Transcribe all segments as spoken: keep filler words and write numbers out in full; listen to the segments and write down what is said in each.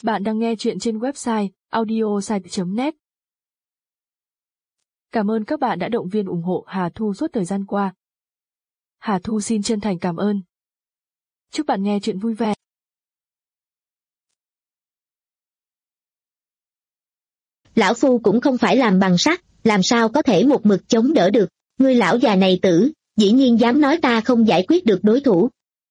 Bạn đang nghe chuyện trên website audiosite chấm net. Cảm ơn các bạn đã động viên ủng hộ Hà Thu suốt thời gian qua. Hà Thu xin chân thành cảm ơn. Chúc bạn nghe chuyện vui vẻ. Lão phu cũng không phải làm bằng sắt, làm sao có thể một mực chống đỡ được. Ngươi lão già này tử, dĩ nhiên dám nói ta không giải quyết được đối thủ.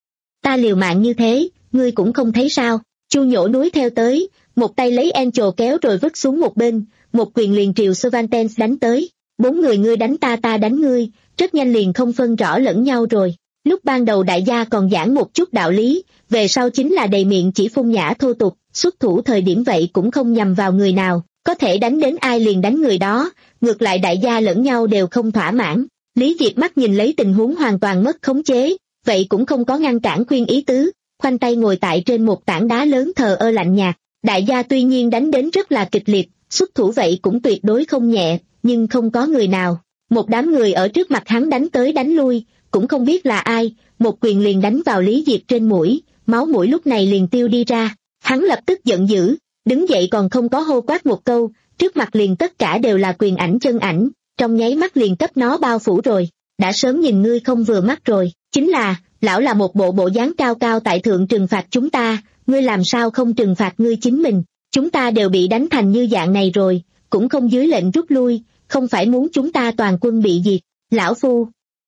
Ta liều mạng như thế, ngươi cũng không thấy sao? Chu Nhổ núi theo tới, một tay lấy Angel kéo rồi vứt xuống một bên, một quyền liền triều Cervantes đánh tới. Bốn người ngươi đánh ta ta đánh ngươi, rất nhanh liền không phân rõ lẫn nhau rồi. Lúc ban đầu đại gia còn giảng một chút đạo lý, về sau chính là đầy miệng chỉ phun nhã thô tục, xuất thủ thời điểm vậy cũng không nhằm vào người nào, có thể đánh đến ai liền đánh người đó, ngược lại đại gia lẫn nhau đều không thỏa mãn. Lý Diệp mắt nhìn lấy tình huống hoàn toàn mất khống chế, vậy cũng không có ngăn cản khuyên ý tứ, khoanh tay ngồi tại trên một tảng đá lớn thờ ơ lạnh nhạt. Đại gia tuy nhiên đánh đến rất là kịch liệt, xuất thủ vậy cũng tuyệt đối không nhẹ, nhưng không có người nào. Một đám người ở trước mặt hắn đánh tới đánh lui, cũng không biết là ai, một quyền liền đánh vào Lý Diệp trên mũi, máu mũi lúc này liền tiêu đi ra. Hắn lập tức giận dữ, đứng dậy còn không có hô quát một câu, trước mặt liền tất cả đều là quyền ảnh chân ảnh, trong nháy mắt liền cấp nó bao phủ rồi. Đã sớm nhìn ngươi không vừa mắt rồi, chính là, lão là một bộ bộ dáng cao cao tại thượng trừng phạt chúng ta, ngươi làm sao không trừng phạt ngươi chính mình, chúng ta đều bị đánh thành như dạng này rồi, cũng không dưới lệnh rút lui, không phải muốn chúng ta toàn quân bị diệt. Lão phu,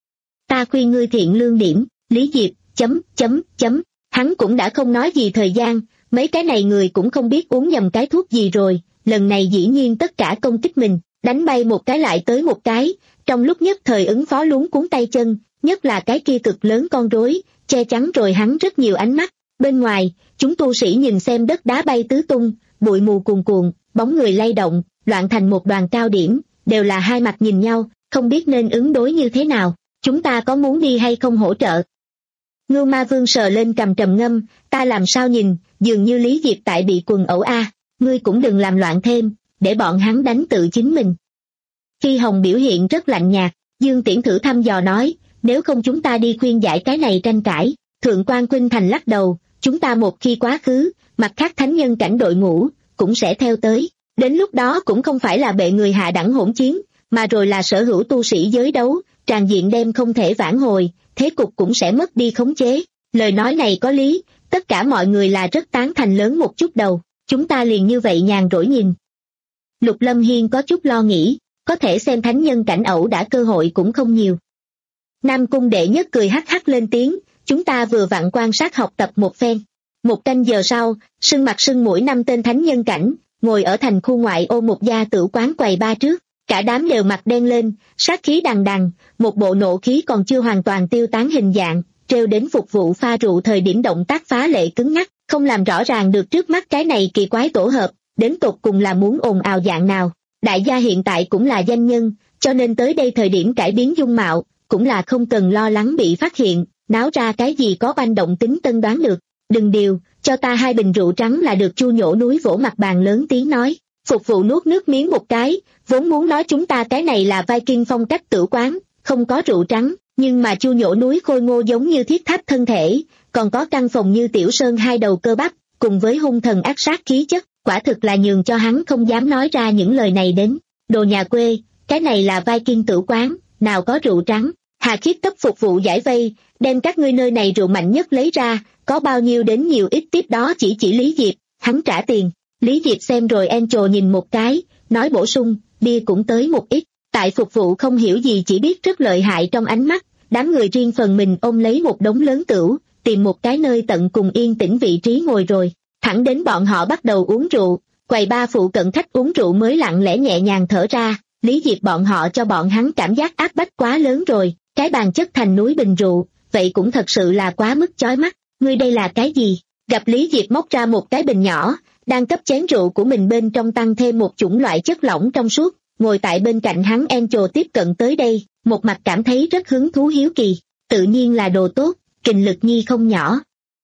ta khuyên ngươi thiện lương điểm. Lý Diệp, chấm, chấm, chấm, hắn cũng đã không nói gì thời gian, mấy cái này người cũng không biết uống nhầm cái thuốc gì rồi, lần này dĩ nhiên tất cả công kích mình, đánh bay một cái lại tới một cái, trong lúc nhất thời ứng phó luống cuốn tay chân, nhất là cái kia cực lớn con rối, che chắn rồi hắn rất nhiều ánh mắt. Bên ngoài, chúng tu sĩ nhìn xem đất đá bay tứ tung, bụi mù cuồn cuộn, bóng người lay động, loạn thành một đoàn cao điểm, đều là hai mặt nhìn nhau, không biết nên ứng đối như thế nào, chúng ta có muốn đi hay không hỗ trợ. Ngưu Ma Vương sờ lên cầm trầm ngâm, ta làm sao nhìn, dường như Lý Diệp tại bị quần ẩu a, ngươi cũng đừng làm loạn thêm, để bọn hắn đánh tự chính mình. Phi Hồng biểu hiện rất lạnh nhạt, Dương Tiễn thử thăm dò nói, nếu không chúng ta đi khuyên giải cái này tranh cãi. Thượng quan Khuynh Thành lắc đầu, chúng ta một khi quá khứ, mặt khác thánh nhân cảnh đội ngũ cũng sẽ theo tới, đến lúc đó cũng không phải là bệ người hạ đẳng hỗn chiến, mà rồi là sở hữu tu sĩ giới đấu, tràn diện đem không thể vãn hồi, thế cục cũng sẽ mất đi khống chế. Lời nói này có lý, tất cả mọi người là rất tán thành lớn một chút đầu, chúng ta liền như vậy nhàn rỗi nhìn. Lục Lâm Hiên có chút lo nghĩ, có thể xem thánh nhân cảnh ẩu đã cơ hội cũng không nhiều. Nam Cung đệ nhất cười hắc hắc lên tiếng, chúng ta vừa vặn quan sát học tập một phen. Một canh giờ sau, sưng mặt sưng mũi năm tên thánh nhân cảnh, ngồi ở thành khu ngoại ô một gia tửu quán quầy ba trước, cả đám đều mặt đen lên, sát khí đằng đằng, một bộ nộ khí còn chưa hoàn toàn tiêu tán hình dạng, trêu đến phục vụ pha rượu thời điểm động tác phá lệ cứng ngắc, không làm rõ ràng được trước mắt cái này kỳ quái tổ hợp, đến tột cùng là muốn ồn ào dạng nào. Đại gia hiện tại cũng là danh nhân, cho nên tới đây thời điểm cải biến dung mạo, cũng là không cần lo lắng bị phát hiện, náo ra cái gì có oanh động tính tân đoán được. Đừng điều, cho ta hai bình rượu trắng là được. Chu Nhổ núi vỗ mặt bàn lớn tiếng nói. Phục vụ nuốt nước miếng một cái, vốn muốn nói chúng ta cái này là Viking phong cách tử quán, không có rượu trắng, nhưng mà Chu Nhổ núi khôi ngô giống như thiết tháp thân thể, còn có căn phòng như tiểu sơn hai đầu cơ bắp, cùng với hung thần ác sát khí chất, quả thực là nhường cho hắn không dám nói ra những lời này đến. Đồ nhà quê, cái này là Viking tử quán, nào có rượu trắng. Hà Khiết cấp phục vụ giải vây, đem các ngươi nơi này rượu mạnh nhất lấy ra, có bao nhiêu đến nhiều ít tiếp đó chỉ chỉ Lý Diệp, hắn trả tiền. Lý Diệp xem rồi Angel nhìn một cái, nói bổ sung, bia cũng tới một ít. Tại phục vụ không hiểu gì chỉ biết rất lợi hại trong ánh mắt, đám người riêng phần mình ôm lấy một đống lớn tửu, tìm một cái nơi tận cùng yên tĩnh vị trí ngồi rồi. Thẳng đến bọn họ bắt đầu uống rượu, quầy ba phụ cận khách uống rượu mới lặng lẽ nhẹ nhàng thở ra. Lý Diệp bọn họ cho bọn hắn cảm giác áp bách quá lớn rồi, cái bàn chất thành núi bình rượu, vậy cũng thật sự là quá mức chói mắt. Ngươi đây là cái gì? Gặp Lý Diệp móc ra một cái bình nhỏ, đang cấp chén rượu của mình bên trong tăng thêm một chủng loại chất lỏng trong suốt, ngồi tại bên cạnh hắn Angel tiếp cận tới đây, một mặt cảm thấy rất hứng thú hiếu kỳ, tự nhiên là đồ tốt, kình lực nhi không nhỏ.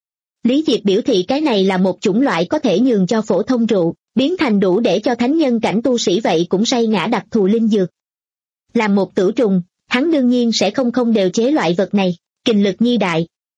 Lý Diệp biểu thị cái này là một chủng loại có thể nhường cho phổ thông rượu, biến thành đủ để cho thánh nhân cảnh tu sĩ vậy cũng say ngã đặc thù linh dược. Làm một tử trùng, hắn đương nhiên sẽ không không đều chế loại vật này, kình lực nhi đại.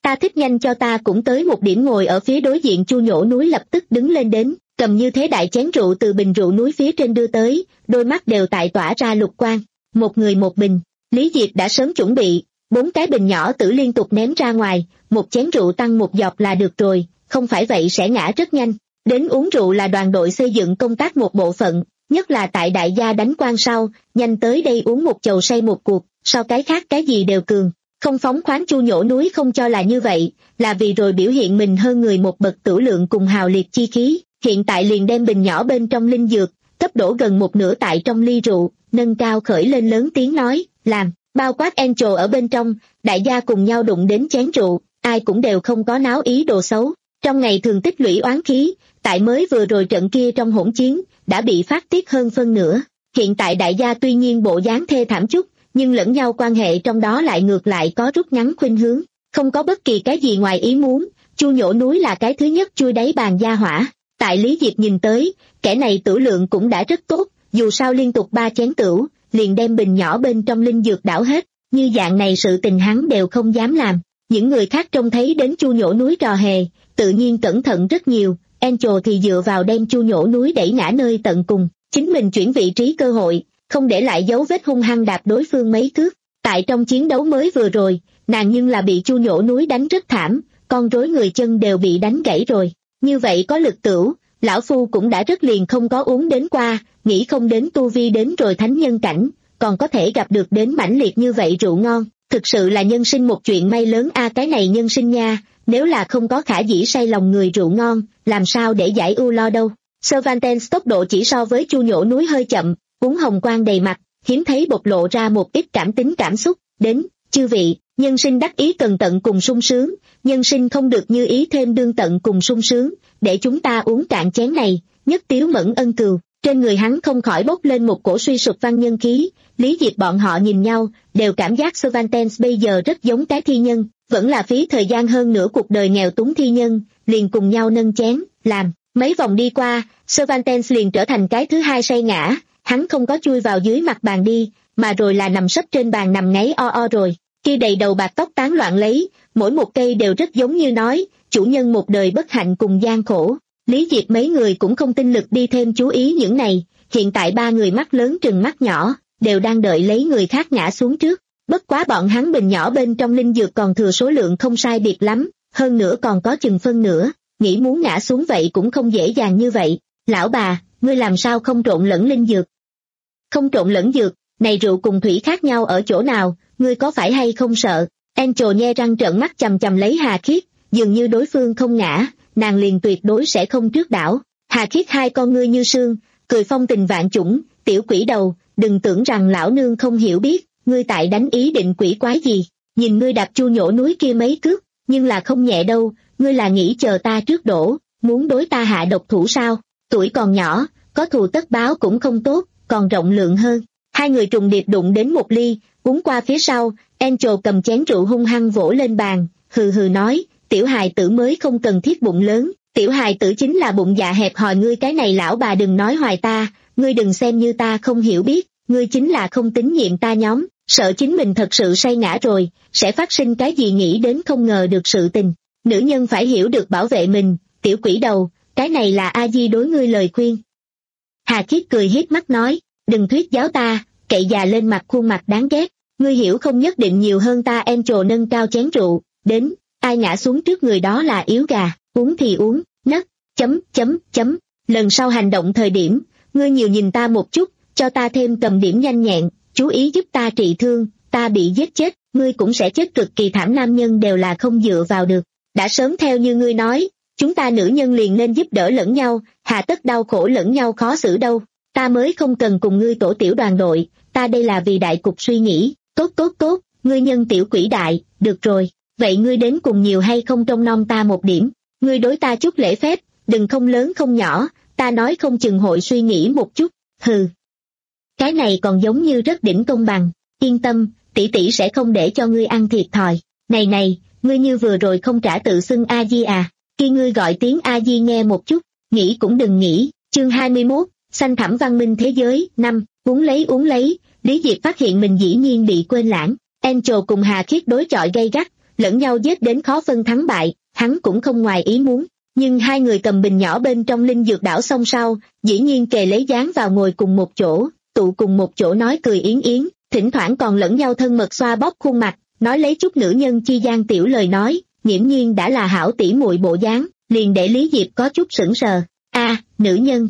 Ta thích nhanh cho ta cũng tới một điểm. Ngồi ở phía đối diện Chu Nhổ Núi lập tức đứng lên đến, cầm như thế đại chén rượu từ bình rượu núi phía trên đưa tới, đôi mắt đều tại tỏa ra lục quang. Một người một bình, Lý Diệp đã sớm chuẩn bị, bốn cái bình nhỏ tử liên tục ném ra ngoài, một chén rượu tăng một giọt là được rồi, không phải vậy sẽ ngã rất nhanh. Đến uống rượu là đoàn đội xây dựng công tác một bộ phận, nhất là tại đại gia đánh quan sau, nhanh tới đây uống một chầu say một cuộc, sau cái khác cái gì đều cường. Không phóng khoáng. Chu Nhổ Núi không cho là như vậy, là vì rồi biểu hiện mình hơn người một bậc tửu lượng cùng hào liệt chi khí, hiện tại liền đem bình nhỏ bên trong linh dược, cấp đổ gần một nửa tại trong ly rượu, nâng cao khởi lên lớn tiếng nói, làm, bao quát Angel ở bên trong, đại gia cùng nhau đụng đến chén rượu, ai cũng đều không có náo ý đồ xấu. Trong ngày thường tích lũy oán khí, tại mới vừa rồi trận kia trong hỗn chiến, đã bị phát tiết hơn phân nửa. Hiện tại đại gia tuy nhiên bộ dáng thê thảm chút, nhưng lẫn nhau quan hệ trong đó lại ngược lại có rút ngắn khuynh hướng, không có bất kỳ cái gì ngoài ý muốn. Chu Nhổ Núi là cái thứ nhất chui đáy bàn gia hỏa, tại Lý Diệp nhìn tới, kẻ này tửu lượng cũng đã rất tốt, dù sao liên tục ba chén tửu, liền đem bình nhỏ bên trong linh dược đảo hết, như dạng này sự tình hắn đều không dám làm. Những người khác trông thấy đến Chu Nhổ Núi trò hề, tự nhiên cẩn thận rất nhiều. Angel thì dựa vào đem Chu Nhổ Núi đẩy ngã nơi tận cùng, chính mình chuyển vị trí cơ hội, không để lại dấu vết hung hăng đạp đối phương mấy cước. Tại trong chiến đấu mới vừa rồi, nàng nhưng là bị Chu Nhổ Núi đánh rất thảm, con rối người chân đều bị đánh gãy rồi. Như vậy có lực tửu, lão phu cũng đã rất liền không có uống đến qua, nghĩ không đến tu vi đến rồi thánh nhân cảnh, còn có thể gặp được đến mãnh liệt như vậy rượu ngon, thực sự là nhân sinh một chuyện may lớn a. Cái này nhân sinh nha, nếu là không có khả dĩ say lòng người rượu ngon, làm sao để giải ưu lo đâu. Cervantes tốc độ chỉ so với Chu Nhổ Núi hơi chậm, uống hồng quang đầy mặt, hiếm thấy bộc lộ ra một ít cảm tính cảm xúc. Đến, chư vị, nhân sinh đắc ý cần tận cùng sung sướng, nhân sinh không được như ý thêm đương tận cùng sung sướng, để chúng ta uống cạn chén này. Nhất Tiếu Mẫn ân cừu, trên người hắn không khỏi bốc lên một cổ suy sụp văn nhân khí. Lý Diệp bọn họ nhìn nhau, đều cảm giác Cervantes bây giờ rất giống cái thi nhân, vẫn là phí thời gian hơn nửa cuộc đời nghèo túng thi nhân, liền cùng nhau nâng chén, làm. Mấy vòng đi qua, Cervantes liền trở thành cái thứ hai say ngã, hắn không có chui vào dưới mặt bàn đi, mà rồi là nằm sấp trên bàn nằm ngáy o o rồi, kia đầy đầu bạc tóc tán loạn lấy, mỗi một cây đều rất giống như nói, chủ nhân một đời bất hạnh cùng gian khổ. Lý Diệp mấy người cũng không tinh lực đi thêm chú ý những này, hiện tại ba người mắt lớn trừng mắt nhỏ, đều đang đợi lấy người khác ngã xuống trước. Bất quá bọn hắn bình nhỏ bên trong linh dược còn thừa số lượng không sai biệt lắm, hơn nữa còn có chừng phân nữa, nghĩ muốn ngã xuống vậy cũng không dễ dàng như vậy. Lão bà, ngươi làm sao không trộn lẫn linh dược? Không trộn lẫn dược, này rượu cùng thủy khác nhau ở chỗ nào, ngươi có phải hay không sợ? Angel nhe răng trợn mắt chằm chằm lấy Hà Khiết, dường như đối phương không ngã, nàng liền tuyệt đối sẽ không trước đảo. Hà Khiết hai con ngươi như sương, cười phong tình vạn chủng, tiểu quỷ đầu, đừng tưởng rằng lão nương không hiểu biết, ngươi tại đánh ý định quỷ quái gì, nhìn ngươi đạp Chu Nhổ Núi kia mấy cước, nhưng là không nhẹ đâu, ngươi là nghĩ chờ ta trước đổ, muốn đối ta hạ độc thủ sao? Tuổi còn nhỏ, có thù tất báo cũng không tốt, còn rộng lượng hơn. Hai người trùng điệp đụng đến một ly, uống qua phía sau, Angel cầm chén rượu hung hăng vỗ lên bàn, hừ hừ nói, tiểu hài tử mới không cần thiết bụng lớn, tiểu hài tử chính là bụng dạ hẹp hòi. Ngươi cái này lão bà đừng nói hoài ta, ngươi đừng xem như ta không hiểu biết, ngươi chính là không tín nhiệm ta nhóm, sợ chính mình thật sự say ngã rồi, sẽ phát sinh cái gì nghĩ đến không ngờ được sự tình. Nữ nhân phải hiểu được bảo vệ mình, tiểu quỷ đầu, cái này là A Di đối ngươi lời khuyên. Hà Khiết cười hiếp mắt nói, đừng thuyết giáo ta, cậy già lên mặt khuôn mặt đáng ghét, ngươi hiểu không nhất định nhiều hơn ta. Angel nâng cao chén rượu, đến, ai ngã xuống trước người đó là yếu gà, uống thì uống, nấc, chấm, chấm, chấm, lần sau hành động thời điểm, ngươi nhiều nhìn ta một chút, cho ta thêm cầm điểm nhanh nhẹn, chú ý giúp ta trị thương, ta bị giết chết, ngươi cũng sẽ chết cực kỳ thảm. Nam nhân đều là không dựa vào được, đã sớm theo như ngươi nói, chúng ta nữ nhân liền nên giúp đỡ lẫn nhau, hà tất đau khổ lẫn nhau khó xử đâu, ta mới không cần cùng ngươi tổ tiểu đoàn đội, ta đây là vì đại cục suy nghĩ, tốt tốt tốt, ngươi nhân tiểu quỷ đại, được rồi, vậy ngươi đến cùng nhiều hay không trông nom ta một điểm, ngươi đối ta chút lễ phép, đừng không lớn không nhỏ, ta nói không chừng hội suy nghĩ một chút, hừ. Cái này còn giống như rất đỉnh công bằng, yên tâm, tỷ tỷ sẽ không để cho ngươi ăn thiệt thòi, này này, ngươi như vừa rồi không trả tự xưng A Di à, khi ngươi gọi tiếng A Di nghe một chút, nghĩ cũng đừng nghĩ. Chương hai mươi mốt, xanh thẳm văn minh thế giới, năm, uống lấy uống lấy, Lý Diệp phát hiện mình dĩ nhiên bị quên lãng, Angel cùng Hà Khiết đối chọi gay gắt, lẫn nhau giết đến khó phân thắng bại, hắn cũng không ngoài ý muốn. Nhưng hai người cầm bình nhỏ bên trong linh dược đảo xong sau, dĩ nhiên kề lấy dán vào ngồi cùng một chỗ, tụ cùng một chỗ nói cười yến yến, thỉnh thoảng còn lẫn nhau thân mật xoa bóp khuôn mặt, nói lấy chút nữ nhân chi gian tiểu lời nói, nghiễm nhiên đã là hảo tỷ muội bộ dáng, liền để Lý Diệp có chút sững sờ. A, nữ nhân.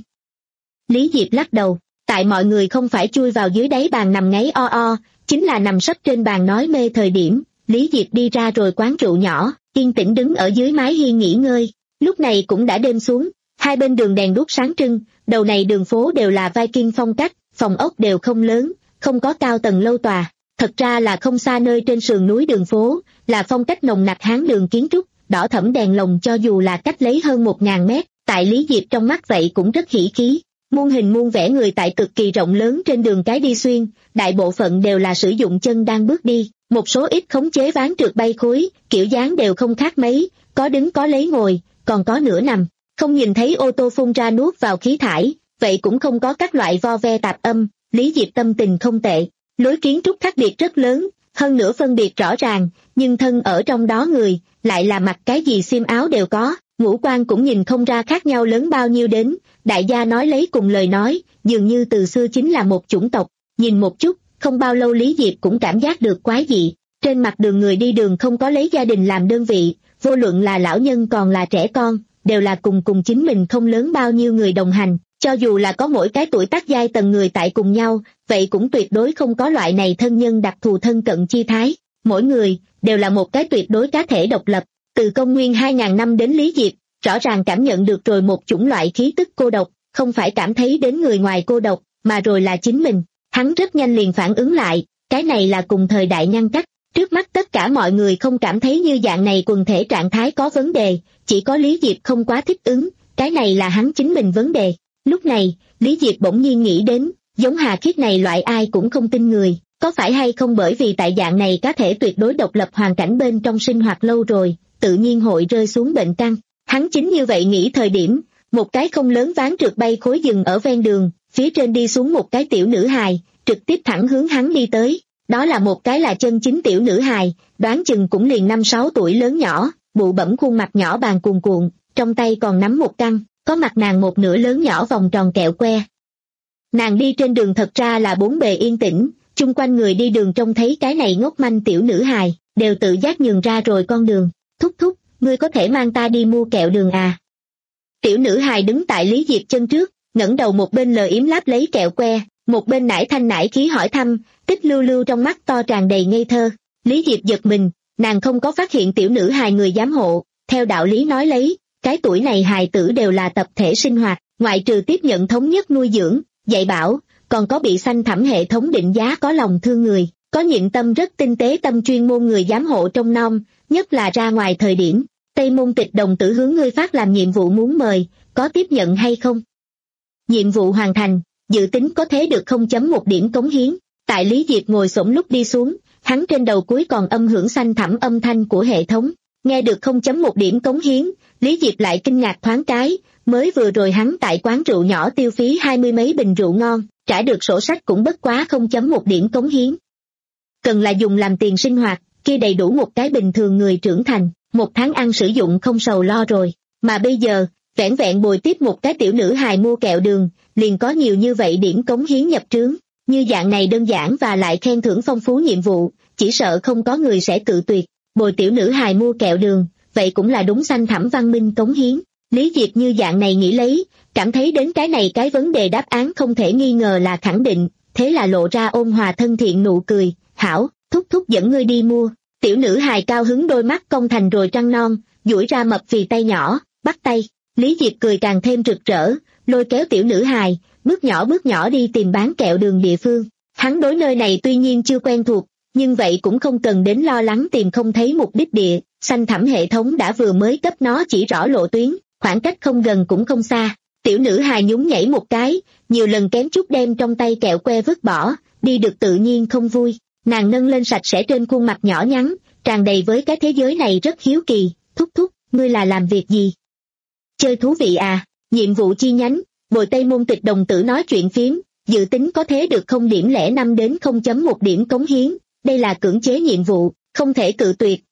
Lý Diệp lắc đầu, tại mọi người không phải chui vào dưới đáy bàn nằm ngáy o o, chính là nằm sấp trên bàn nói mê thời điểm, Lý Diệp đi ra rồi quán rượu nhỏ, yên tĩnh đứng ở dưới mái hiên nghỉ ngơi. Lúc này cũng đã đêm xuống, hai bên đường đèn đuốc sáng trưng, đầu này đường phố đều là Viking phong cách, phòng ốc đều không lớn, không có cao tầng lâu tòa. Thật ra là không xa nơi trên sườn núi đường phố, là phong cách nồng nặc Hán đường kiến trúc, đỏ thẫm đèn lồng cho dù là cách lấy hơn một ngàn mét, tại Lý Diệp trong mắt vậy cũng rất hỉ khí. Muôn hình muôn vẻ người tại cực kỳ rộng lớn trên đường cái đi xuyên, đại bộ phận đều là sử dụng chân đang bước đi, một số ít khống chế ván trượt bay khối, kiểu dáng đều không khác mấy, có đứng có lấy ngồi, còn có nửa nằm, không nhìn thấy ô tô phun ra nuốt vào khí thải, vậy cũng không có các loại vo ve tạp âm. Lý Diệp tâm tình không tệ, lối kiến trúc khác biệt rất lớn, hơn nữa phân biệt rõ ràng, nhưng thân ở trong đó người, lại là mặc cái gì xiêm áo đều có, ngũ quan cũng nhìn không ra khác nhau lớn bao nhiêu đến, đại gia nói lấy cùng lời nói, dường như từ xưa chính là một chủng tộc, nhìn một chút, không bao lâu Lý Diệp cũng cảm giác được quái dị, trên mặt đường người đi đường không có lấy gia đình làm đơn vị, vô luận là lão nhân còn là trẻ con, đều là cùng cùng chính mình không lớn bao nhiêu người đồng hành, cho dù là có mỗi cái tuổi tác giai tầng người tại cùng nhau, vậy cũng tuyệt đối không có loại này thân nhân đặc thù thân cận chi thái, mỗi người, đều là một cái tuyệt đối cá thể độc lập, từ công nguyên hai ngàn năm đến Lý Diệp, rõ ràng cảm nhận được rồi một chủng loại khí tức cô độc, không phải cảm thấy đến người ngoài cô độc, mà rồi là chính mình, hắn rất nhanh liền phản ứng lại, cái này là cùng thời đại ngăn cách. Trước mắt tất cả mọi người không cảm thấy như dạng này quần thể trạng thái có vấn đề, chỉ có Lý Diệp không quá thích ứng, cái này là hắn chính mình vấn đề. Lúc này, Lý Diệp bỗng nhiên nghĩ đến, giống Hà Khiết này loại ai cũng không tin người, có phải hay không bởi vì tại dạng này cá thể tuyệt đối độc lập hoàn cảnh bên trong sinh hoạt lâu rồi, tự nhiên hội rơi xuống bệnh căn. Hắn chính như vậy nghĩ thời điểm, một cái không lớn ván trượt bay khối dừng ở ven đường, phía trên đi xuống một cái tiểu nữ hài, trực tiếp thẳng hướng hắn đi tới. Đó là một cái là chân chính tiểu nữ hài, đoán chừng cũng liền năm sáu tuổi lớn nhỏ, bụ bẫm khuôn mặt nhỏ bàn cuồn cuộn, trong tay còn nắm một căn, có mặt nàng một nửa lớn nhỏ vòng tròn kẹo que. Nàng đi trên đường thật ra là bốn bề yên tĩnh, chung quanh người đi đường trông thấy cái này ngốc manh tiểu nữ hài, đều tự giác nhường ra rồi con đường, thúc thúc, ngươi có thể mang ta đi mua kẹo đường à? Tiểu nữ hài đứng tại Lý Diệp chân trước, ngẩng đầu một bên lờ yếm láp lấy kẹo que, một bên nải thanh nải khí hỏi thăm, tích lưu lưu trong mắt to tràn đầy ngây thơ. Lý Diệp giật mình, nàng không có phát hiện tiểu nữ hài người giám hộ, theo đạo lý nói lấy, cái tuổi này hài tử đều là tập thể sinh hoạt, ngoại trừ tiếp nhận thống nhất nuôi dưỡng, dạy bảo, còn có bị xanh thẳm hệ thống định giá có lòng thương người, có nhịn tâm rất tinh tế tâm chuyên môn người giám hộ trong nom, nhất là ra ngoài thời điểm. Tây Môn Tịch đồng tử hướng ngươi phát làm nhiệm vụ muốn mời, có tiếp nhận hay không? Nhiệm vụ hoàn thành, dự tính có thế được không chấm một điểm cống hiến. Tại Lý Diệp ngồi xổm lúc đi xuống, hắn trên đầu cuối còn âm hưởng xanh thẳm âm thanh của hệ thống. Nghe được không chấm một điểm cống hiến, Lý Diệp lại kinh ngạc thoáng cái, mới vừa rồi hắn tại quán rượu nhỏ tiêu phí hai mươi mấy bình rượu ngon, trả được sổ sách cũng bất quá không chấm một điểm cống hiến. Cần là dùng làm tiền sinh hoạt, kia đầy đủ một cái bình thường người trưởng thành, một tháng ăn sử dụng không sầu lo rồi, mà bây giờ, vẻn vẹn bồi tiếp một cái tiểu nữ hài mua kẹo đường, liền có nhiều như vậy điểm cống hiến nhập trướng. Như dạng này đơn giản và lại khen thưởng phong phú nhiệm vụ, chỉ sợ không có người sẽ cự tuyệt. Bồi tiểu nữ hài mua kẹo đường, vậy cũng là đúng xanh thẳm văn minh cống hiến. Lý Diệp như dạng này nghĩ lấy, cảm thấy đến cái này cái vấn đề đáp án không thể nghi ngờ là khẳng định, thế là lộ ra ôn hòa thân thiện nụ cười, hảo, thúc thúc dẫn ngươi đi mua. Tiểu nữ hài cao hứng đôi mắt cong thành rồi trăng non, duỗi ra mập phì tay nhỏ, bắt tay. Lý Diệp cười càng thêm rực rỡ, lôi kéo tiểu nữ hài, bước nhỏ bước nhỏ đi tìm bán kẹo đường địa phương. Hắn đối nơi này tuy nhiên chưa quen thuộc, nhưng vậy cũng không cần đến lo lắng tìm không thấy mục đích địa, xanh thẳm hệ thống đã vừa mới cấp nó chỉ rõ lộ tuyến, khoảng cách không gần cũng không xa. Tiểu nữ hài nhún nhảy một cái, nhiều lần kém chút đem trong tay kẹo que vứt bỏ, đi được tự nhiên không vui. Nàng nâng lên sạch sẽ trên khuôn mặt nhỏ nhắn, tràn đầy với cái thế giới này rất hiếu kỳ, thúc thúc, ngươi là làm việc gì? Chơi thú vị à, nhiệm vụ chi nhánh, bồi Tây Môn Tịch đồng tử nói chuyện phiếm, dự tính có thế được không điểm lẻ năm đến không chấm một điểm cống hiến, đây là cưỡng chế nhiệm vụ, không thể cự tuyệt,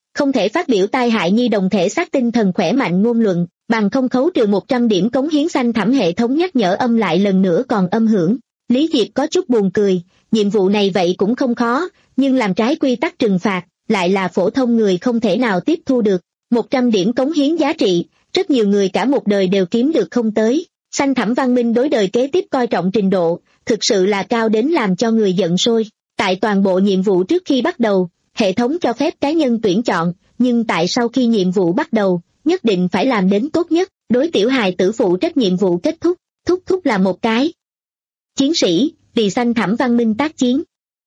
không thể phát biểu tai hại nhi đồng thể xác tinh thần khỏe mạnh ngôn luận, bằng không khấu trừ một trăm điểm cống hiến. Xanh thẳm hệ thống nhắc nhở âm lại lần nữa còn âm hưởng. Lý Diệp có chút buồn cười, nhiệm vụ này vậy cũng không khó, nhưng làm trái quy tắc trừng phạt, lại là phổ thông người không thể nào tiếp thu được. một trăm điểm cống hiến giá trị, rất nhiều người cả một đời đều kiếm được không tới. Xanh thẳm văn minh đối đời kế tiếp coi trọng trình độ, thực sự là cao đến làm cho người giận sôi. Tại toàn bộ nhiệm vụ trước khi bắt đầu, hệ thống cho phép cá nhân tuyển chọn, nhưng tại sau khi nhiệm vụ bắt đầu, nhất định phải làm đến tốt nhất. Đối tiểu hài tử phụ trách nhiệm vụ kết thúc, thúc thúc là một cái chiến sĩ, vì xanh thẳm văn minh tác chiến.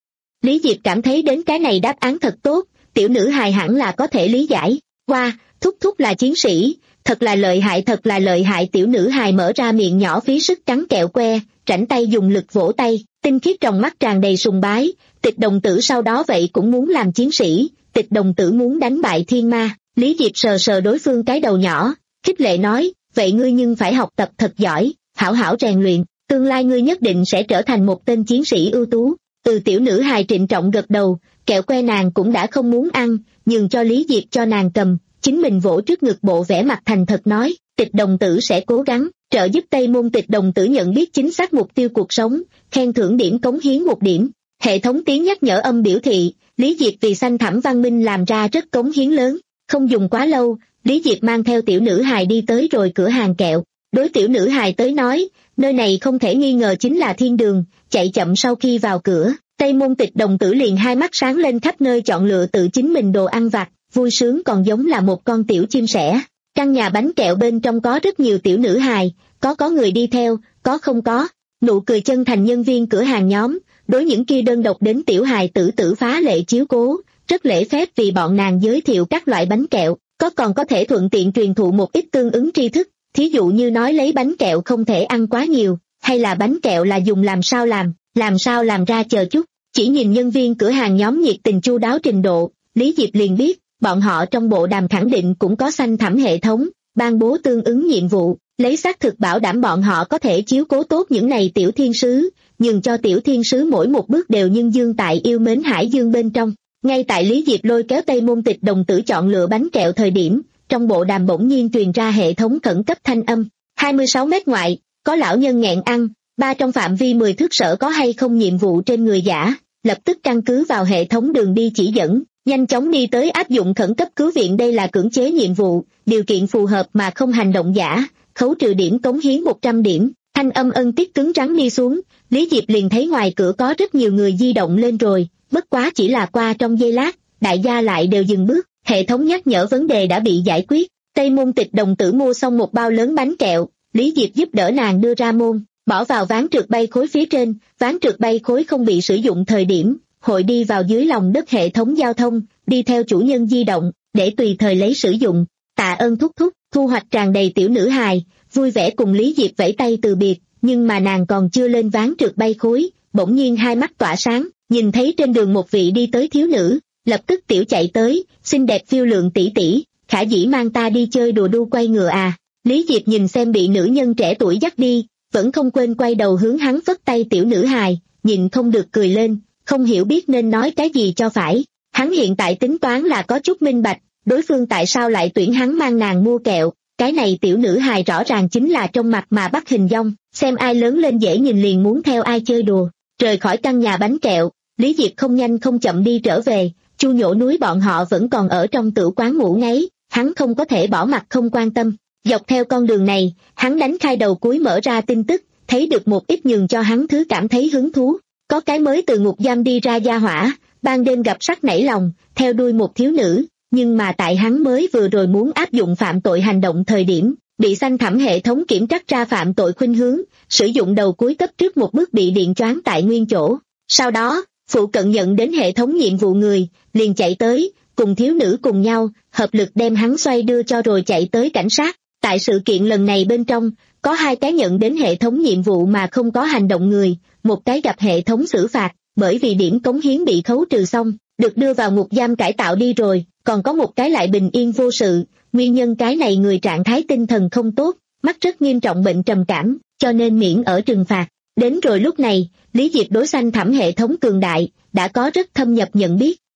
Lý Diệp cảm thấy đến cái này đáp án thật tốt, tiểu nữ hài hẳn là có thể lý giải. Qua, wow, thúc thúc là chiến sĩ, thật là lợi hại thật là lợi hại. Tiểu nữ hài mở ra miệng nhỏ phí sức cắn kẹo que, rảnh tay dùng lực vỗ tay, tinh khiết trong mắt tràn đầy sùng bái. Tịch đồng tử sau đó vậy cũng muốn làm chiến sĩ, tịch đồng tử muốn đánh bại thiên ma. Lý Diệp sờ sờ đối phương cái đầu nhỏ, khích lệ nói, vậy ngươi nhưng phải học tập thật giỏi, hảo hảo rèn luyện, tương lai ngươi nhất định sẽ trở thành một tên chiến sĩ ưu tú. Từ tiểu nữ hài trịnh trọng gật đầu, kẹo que nàng cũng đã không muốn ăn, nhường cho Lý Diệp cho nàng cầm, chính mình vỗ trước ngực bộ vẻ mặt thành thật nói, tịch đồng tử sẽ cố gắng, trợ giúp Tây Môn. Tịch đồng tử nhận biết chính xác mục tiêu cuộc sống, khen thưởng điểm cống hiến một điểm. Hệ thống tiếng nhắc nhở âm biểu thị, Lý Diệp vì xanh thẳm văn minh làm ra rất cống hiến lớn. Không dùng quá lâu, Lý Diệp mang theo tiểu nữ hài đi tới rồi cửa hàng kẹo. Đối tiểu nữ hài tới nói, nơi này không thể nghi ngờ chính là thiên đường. Chạy chậm sau khi vào cửa, Tây Môn Tịch đồng tử liền hai mắt sáng lên, khắp nơi chọn lựa tự chính mình đồ ăn vặt, vui sướng còn giống là một con tiểu chim sẻ. Căn nhà bánh kẹo bên trong có rất nhiều tiểu nữ hài, có có người đi theo, có không có. Nụ cười chân thành nhân viên cửa hàng nhóm, đối những kia đơn độc đến tiểu hài tử tử phá lệ chiếu cố, rất lễ phép vì bọn nàng giới thiệu các loại bánh kẹo, có còn có thể thuận tiện truyền thụ một ít tương ứng tri thức, thí dụ như nói lấy bánh kẹo không thể ăn quá nhiều, hay là bánh kẹo là dùng làm sao làm, làm sao làm ra chờ chút. Chỉ nhìn nhân viên cửa hàng nhóm nhiệt tình chu đáo trình độ, Lý Diệp liền biết, bọn họ trong bộ đàm khẳng định cũng có xanh thẳm hệ thống, ban bố tương ứng nhiệm vụ, lấy xác thực bảo đảm bọn họ có thể chiếu cố tốt những này tiểu thiên sứ, nhường cho tiểu thiên sứ mỗi một bước đều nhân dương tại yêu mến hải dương bên trong. Ngay tại Lý Diệp lôi kéo Tây Môn Tịch đồng tử chọn lựa bánh kẹo thời điểm, trong bộ đàm bỗng nhiên truyền ra hệ thống khẩn cấp thanh âm, hai mươi sáu mét ngoại, có lão nhân nghẹn ăn, ba trong phạm vi mười thước sở có hay không nhiệm vụ trên người giả, lập tức căn cứ vào hệ thống đường đi chỉ dẫn, nhanh chóng đi tới áp dụng khẩn cấp cứu viện. Đây là cưỡng chế nhiệm vụ, điều kiện phù hợp mà không hành động giả, khấu trừ điểm cống hiến một trăm điểm. Thanh âm ân tiết cứng rắn đi xuống, Lý Diệp liền thấy ngoài cửa có rất nhiều người di động lên rồi, bất quá chỉ là qua trong giây lát, đại gia lại đều dừng bước, hệ thống nhắc nhở vấn đề đã bị giải quyết. Tây Môn Tịch đồng tử mua xong một bao lớn bánh kẹo, Lý Diệp giúp đỡ nàng đưa ra môn, bỏ vào ván trượt bay khối phía trên, ván trượt bay khối không bị sử dụng thời điểm, hội đi vào dưới lòng đất hệ thống giao thông, đi theo chủ nhân di động, để tùy thời lấy sử dụng. Tạ ơn thúc thúc. Thu hoạch tràn đầy tiểu nữ hài, vui vẻ cùng Lý Diệp vẫy tay từ biệt, nhưng mà nàng còn chưa lên ván trượt bay khối, bỗng nhiên hai mắt tỏa sáng, nhìn thấy trên đường một vị đi tới thiếu nữ, lập tức tiểu chạy tới, xinh đẹp phiêu lượng tỷ tỷ, khả dĩ mang ta đi chơi đùa đu quay ngựa à. Lý Diệp nhìn xem bị nữ nhân trẻ tuổi dắt đi, vẫn không quên quay đầu hướng hắn phất tay tiểu nữ hài, nhìn không được cười lên, không hiểu biết nên nói cái gì cho phải. Hắn hiện tại tính toán là có chút minh bạch, đối phương tại sao lại tuyển hắn mang nàng mua kẹo, cái này tiểu nữ hài rõ ràng chính là trong mặt mà bắt hình dong, xem ai lớn lên dễ nhìn liền muốn theo ai chơi đùa. Rời khỏi căn nhà bánh kẹo, Lý Diệp không nhanh không chậm đi trở về, Chu Nhổ Núi bọn họ vẫn còn ở trong tử quán ngủ ngáy, hắn không có thể bỏ mặt không quan tâm. Dọc theo con đường này, hắn đánh khai đầu cuối mở ra tin tức, thấy được một ít nhường cho hắn thứ cảm thấy hứng thú. Có cái mới từ ngục giam đi ra gia hỏa, ban đêm gặp sắc nảy lòng, theo đuôi một thiếu nữ, nhưng mà tại hắn mới vừa rồi muốn áp dụng phạm tội hành động thời điểm, bị xanh thẳm hệ thống kiểm trắc ra phạm tội khuynh hướng, sử dụng đầu cuối cấp trước một bước bị điện choáng tại nguyên chỗ. Sau đó, phụ cận nhận đến hệ thống nhiệm vụ người, liền chạy tới, cùng thiếu nữ cùng nhau, hợp lực đem hắn xoay đưa cho rồi chạy tới cảnh sát. Tại sự kiện lần này bên trong, có hai cái nhận đến hệ thống nhiệm vụ mà không có hành động người, một cái gặp hệ thống xử phạt, bởi vì điểm cống hiến bị khấu trừ xong, được đưa vào ngục giam cải tạo đi rồi, còn có một cái lại bình yên vô sự, nguyên nhân cái này người trạng thái tinh thần không tốt, mắc rất nghiêm trọng bệnh trầm cảm, cho nên miễn ở trừng phạt. Đến rồi lúc này, Lý Diệp đối xanh thẳm hệ thống cường đại, đã có rất thâm nhập nhận biết,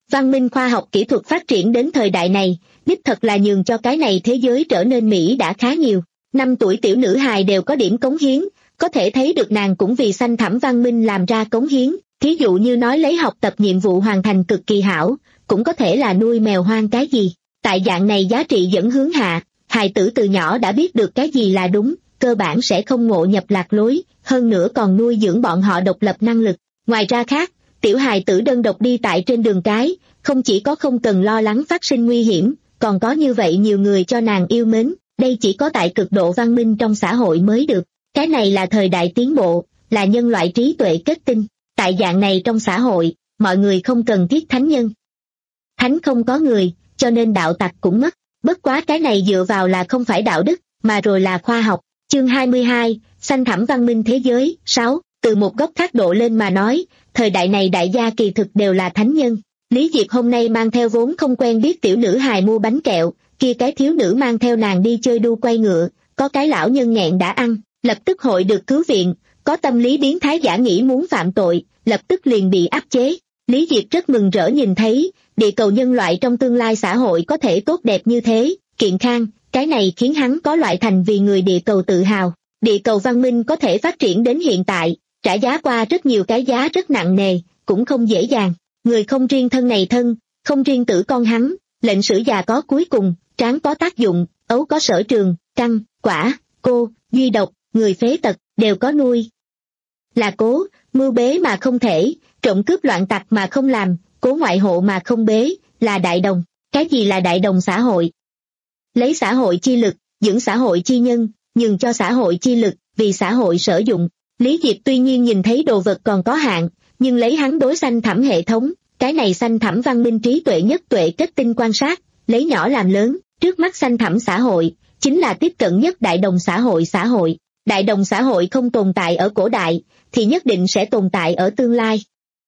Văn minh khoa học kỹ thuật phát triển đến thời đại này, đích thật là nhường cho cái này thế giới trở nên Mỹ đã khá nhiều. Năm tuổi tiểu nữ hài đều có điểm cống hiến, có thể thấy được nàng cũng vì xanh thẳm văn minh làm ra cống hiến, thí dụ như nói lấy học tập nhiệm vụ hoàn thành cực kỳ hảo, cũng có thể là nuôi mèo hoang cái gì. Tại dạng này giá trị dẫn hướng hạ, hài tử từ nhỏ đã biết được cái gì là đúng, cơ bản sẽ không ngộ nhập lạc lối, hơn nữa còn nuôi dưỡng bọn họ độc lập năng lực. Ngoài ra khác, tiểu hài tử đơn độc đi tại trên đường cái, không chỉ có không cần lo lắng phát sinh nguy hiểm, còn có như vậy nhiều người cho nàng yêu mến, đây chỉ có tại cực độ văn minh trong xã hội mới được. Cái này là thời đại tiến bộ, là nhân loại trí tuệ kết tinh. Tại dạng này trong xã hội, mọi người không cần thiết thánh nhân. Thánh không có người, cho nên đạo tặc cũng mất. Bất quá cái này dựa vào là không phải đạo đức, mà rồi là khoa học. Chương hai mươi hai, xanh thẳm văn minh thế giới. Sáu. Từ một góc khác độ lên mà nói, thời đại này đại gia kỳ thực đều là thánh nhân. Lý Diệp hôm nay mang theo vốn không quen biết tiểu nữ hài mua bánh kẹo, kia cái thiếu nữ mang theo nàng đi chơi đu quay ngựa, có cái lão nhân nghẹn đã ăn, lập tức hội được cứu viện, có tâm lý biến thái giả nghĩ muốn phạm tội, lập tức liền bị áp chế. Lý Diệp rất mừng rỡ nhìn thấy, địa cầu nhân loại trong tương lai xã hội có thể tốt đẹp như thế, kiện khang, cái này khiến hắn có loại thành vì người địa cầu tự hào. Địa cầu văn minh có thể phát triển đến hiện tại, trả giá qua rất nhiều cái giá rất nặng nề, cũng không dễ dàng. Người không riêng thân này thân, không riêng tử con hắn, lệnh sử già có cuối cùng, tráng có tác dụng, ấu có sở trường, căn, quả, cô, duy độc, người phế tật, đều có nuôi. Là cố, mưu bế mà không thể, trộm cướp loạn tặc mà không làm, cố ngoại hộ mà không bế, là đại đồng. Cái gì là đại đồng xã hội? Lấy xã hội chi lực, dưỡng xã hội chi nhân, nhường cho xã hội chi lực, vì xã hội sử dụng. Lý Diệp tuy nhiên nhìn thấy đồ vật còn có hạn, nhưng lấy hắn đối xanh thẳm hệ thống, cái này xanh thẳm văn minh trí tuệ nhất tuệ kết tinh quan sát, lấy nhỏ làm lớn, trước mắt xanh thẳm xã hội, chính là tiếp cận nhất đại đồng xã hội xã hội. Đại đồng xã hội không tồn tại ở cổ đại, thì nhất định sẽ tồn tại ở tương lai.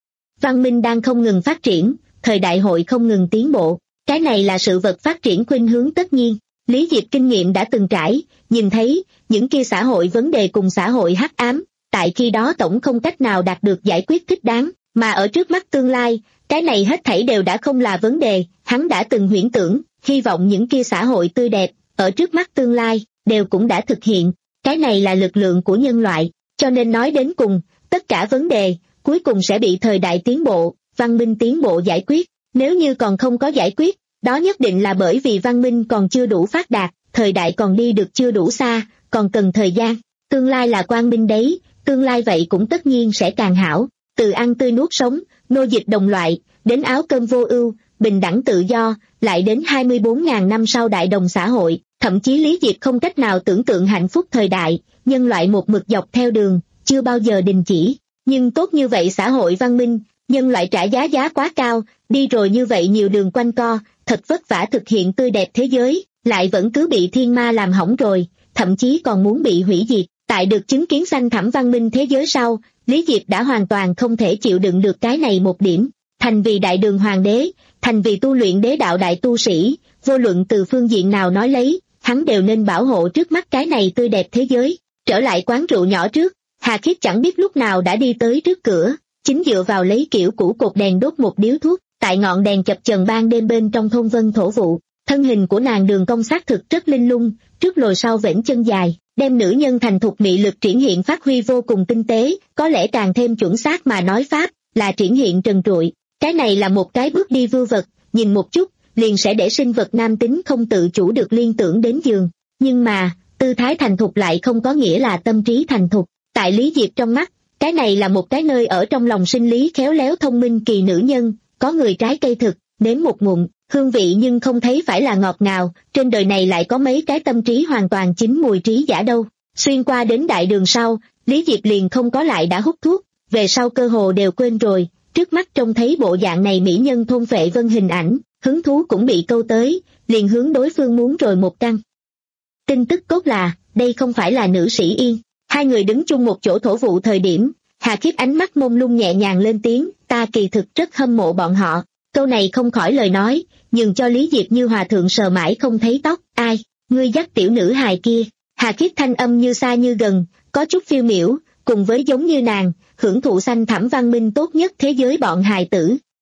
Văn minh đang không ngừng phát triển, thời đại hội không ngừng tiến bộ, cái này là sự vật phát triển khuynh hướng tất nhiên. Lý Diệp kinh nghiệm đã từng trải, nhìn thấy, những kia xã hội vấn đề cùng xã hội hắc ám, tại khi đó tổng không cách nào đạt được giải quyết thích đáng, mà ở trước mắt tương lai, cái này hết thảy đều đã không là vấn đề, hắn đã từng huyễn tưởng, hy vọng những kia xã hội tươi đẹp, ở trước mắt tương lai, đều cũng đã thực hiện, cái này là lực lượng của nhân loại, cho nên nói đến cùng, tất cả vấn đề, cuối cùng sẽ bị thời đại tiến bộ, văn minh tiến bộ giải quyết, nếu như còn không có giải quyết, đó nhất định là bởi vì văn minh còn chưa đủ phát đạt, thời đại còn đi được chưa đủ xa, còn cần thời gian, tương lai là quang minh đấy, tương lai vậy cũng tất nhiên sẽ càng hảo, từ ăn tươi nuốt sống, nô dịch đồng loại, đến áo cơm vô ưu, bình đẳng tự do, lại đến hai mươi bốn nghìn năm sau đại đồng xã hội, thậm chí Lý Diệp không cách nào tưởng tượng hạnh phúc thời đại, nhân loại một mực dọc theo đường, chưa bao giờ đình chỉ, nhưng tốt như vậy xã hội văn minh, nhân loại trả giá giá quá cao, đi rồi như vậy nhiều đường quanh co, thật vất vả thực hiện tươi đẹp thế giới, lại vẫn cứ bị thiên ma làm hỏng rồi, thậm chí còn muốn bị hủy diệt. Tại được chứng kiến xanh thẳm văn minh thế giới sau, Lý Diệp đã hoàn toàn không thể chịu đựng được cái này một điểm. Thành vì đại đường hoàng đế, thành vì tu luyện đế đạo đại tu sĩ, vô luận từ phương diện nào nói lấy, hắn đều nên bảo hộ trước mắt cái này tươi đẹp thế giới. Trở lại quán rượu nhỏ trước, Hà Khiết chẳng biết lúc nào đã đi tới trước cửa, chính dựa vào lấy kiểu cũ cột đèn đốt một điếu thuốc, tại ngọn đèn chập chờn ban đêm bên trong thôn vân thổ vụ. Thân hình của nàng đường cong xác thực rất linh lung, trước lồi sau vểnh chân dài, đem nữ nhân thành thục mị lực triển hiện phát huy vô cùng tinh tế, có lẽ càng thêm chuẩn xác mà nói pháp, là triển hiện trần trụi. Cái này là một cái bước đi vưu vật, nhìn một chút, liền sẽ để sinh vật nam tính không tự chủ được liên tưởng đến giường. Nhưng mà, tư thái thành thục lại không có nghĩa là tâm trí thành thục. Tại Lý Diệp trong mắt, cái này là một cái nơi ở trong lòng sinh lý khéo léo thông minh kỳ nữ nhân, có người trái cây thực, nếm một ngụm, hương vị nhưng không thấy phải là ngọt ngào, trên đời này lại có mấy cái tâm trí hoàn toàn chính mùi trí giả đâu. Xuyên qua đến đại đường sau, Lý Diệp liền không có lại đã hút thuốc, về sau cơ hồ đều quên rồi, trước mắt trông thấy bộ dạng này mỹ nhân thôn phệ vân hình ảnh, hứng thú cũng bị câu tới, liền hướng đối phương muốn rồi một căn. Tin tức cốt là, đây không phải là nữ sĩ Yên. Hai người đứng chung một chỗ thổ vụ thời điểm, Hà Khiết ánh mắt mông lung nhẹ nhàng lên tiếng, ta kỳ thực rất hâm mộ bọn họ. Câu này không khỏi lời nói, nhưng cho Lý Diệp như hòa thượng sờ mãi không thấy tóc, ai, ngươi dắt tiểu nữ hài kia. Hà Khiết thanh âm như xa như gần, có chút phiêu miểu, cùng với giống như nàng, hưởng thụ xanh thẳm văn minh tốt nhất thế giới bọn hài tử.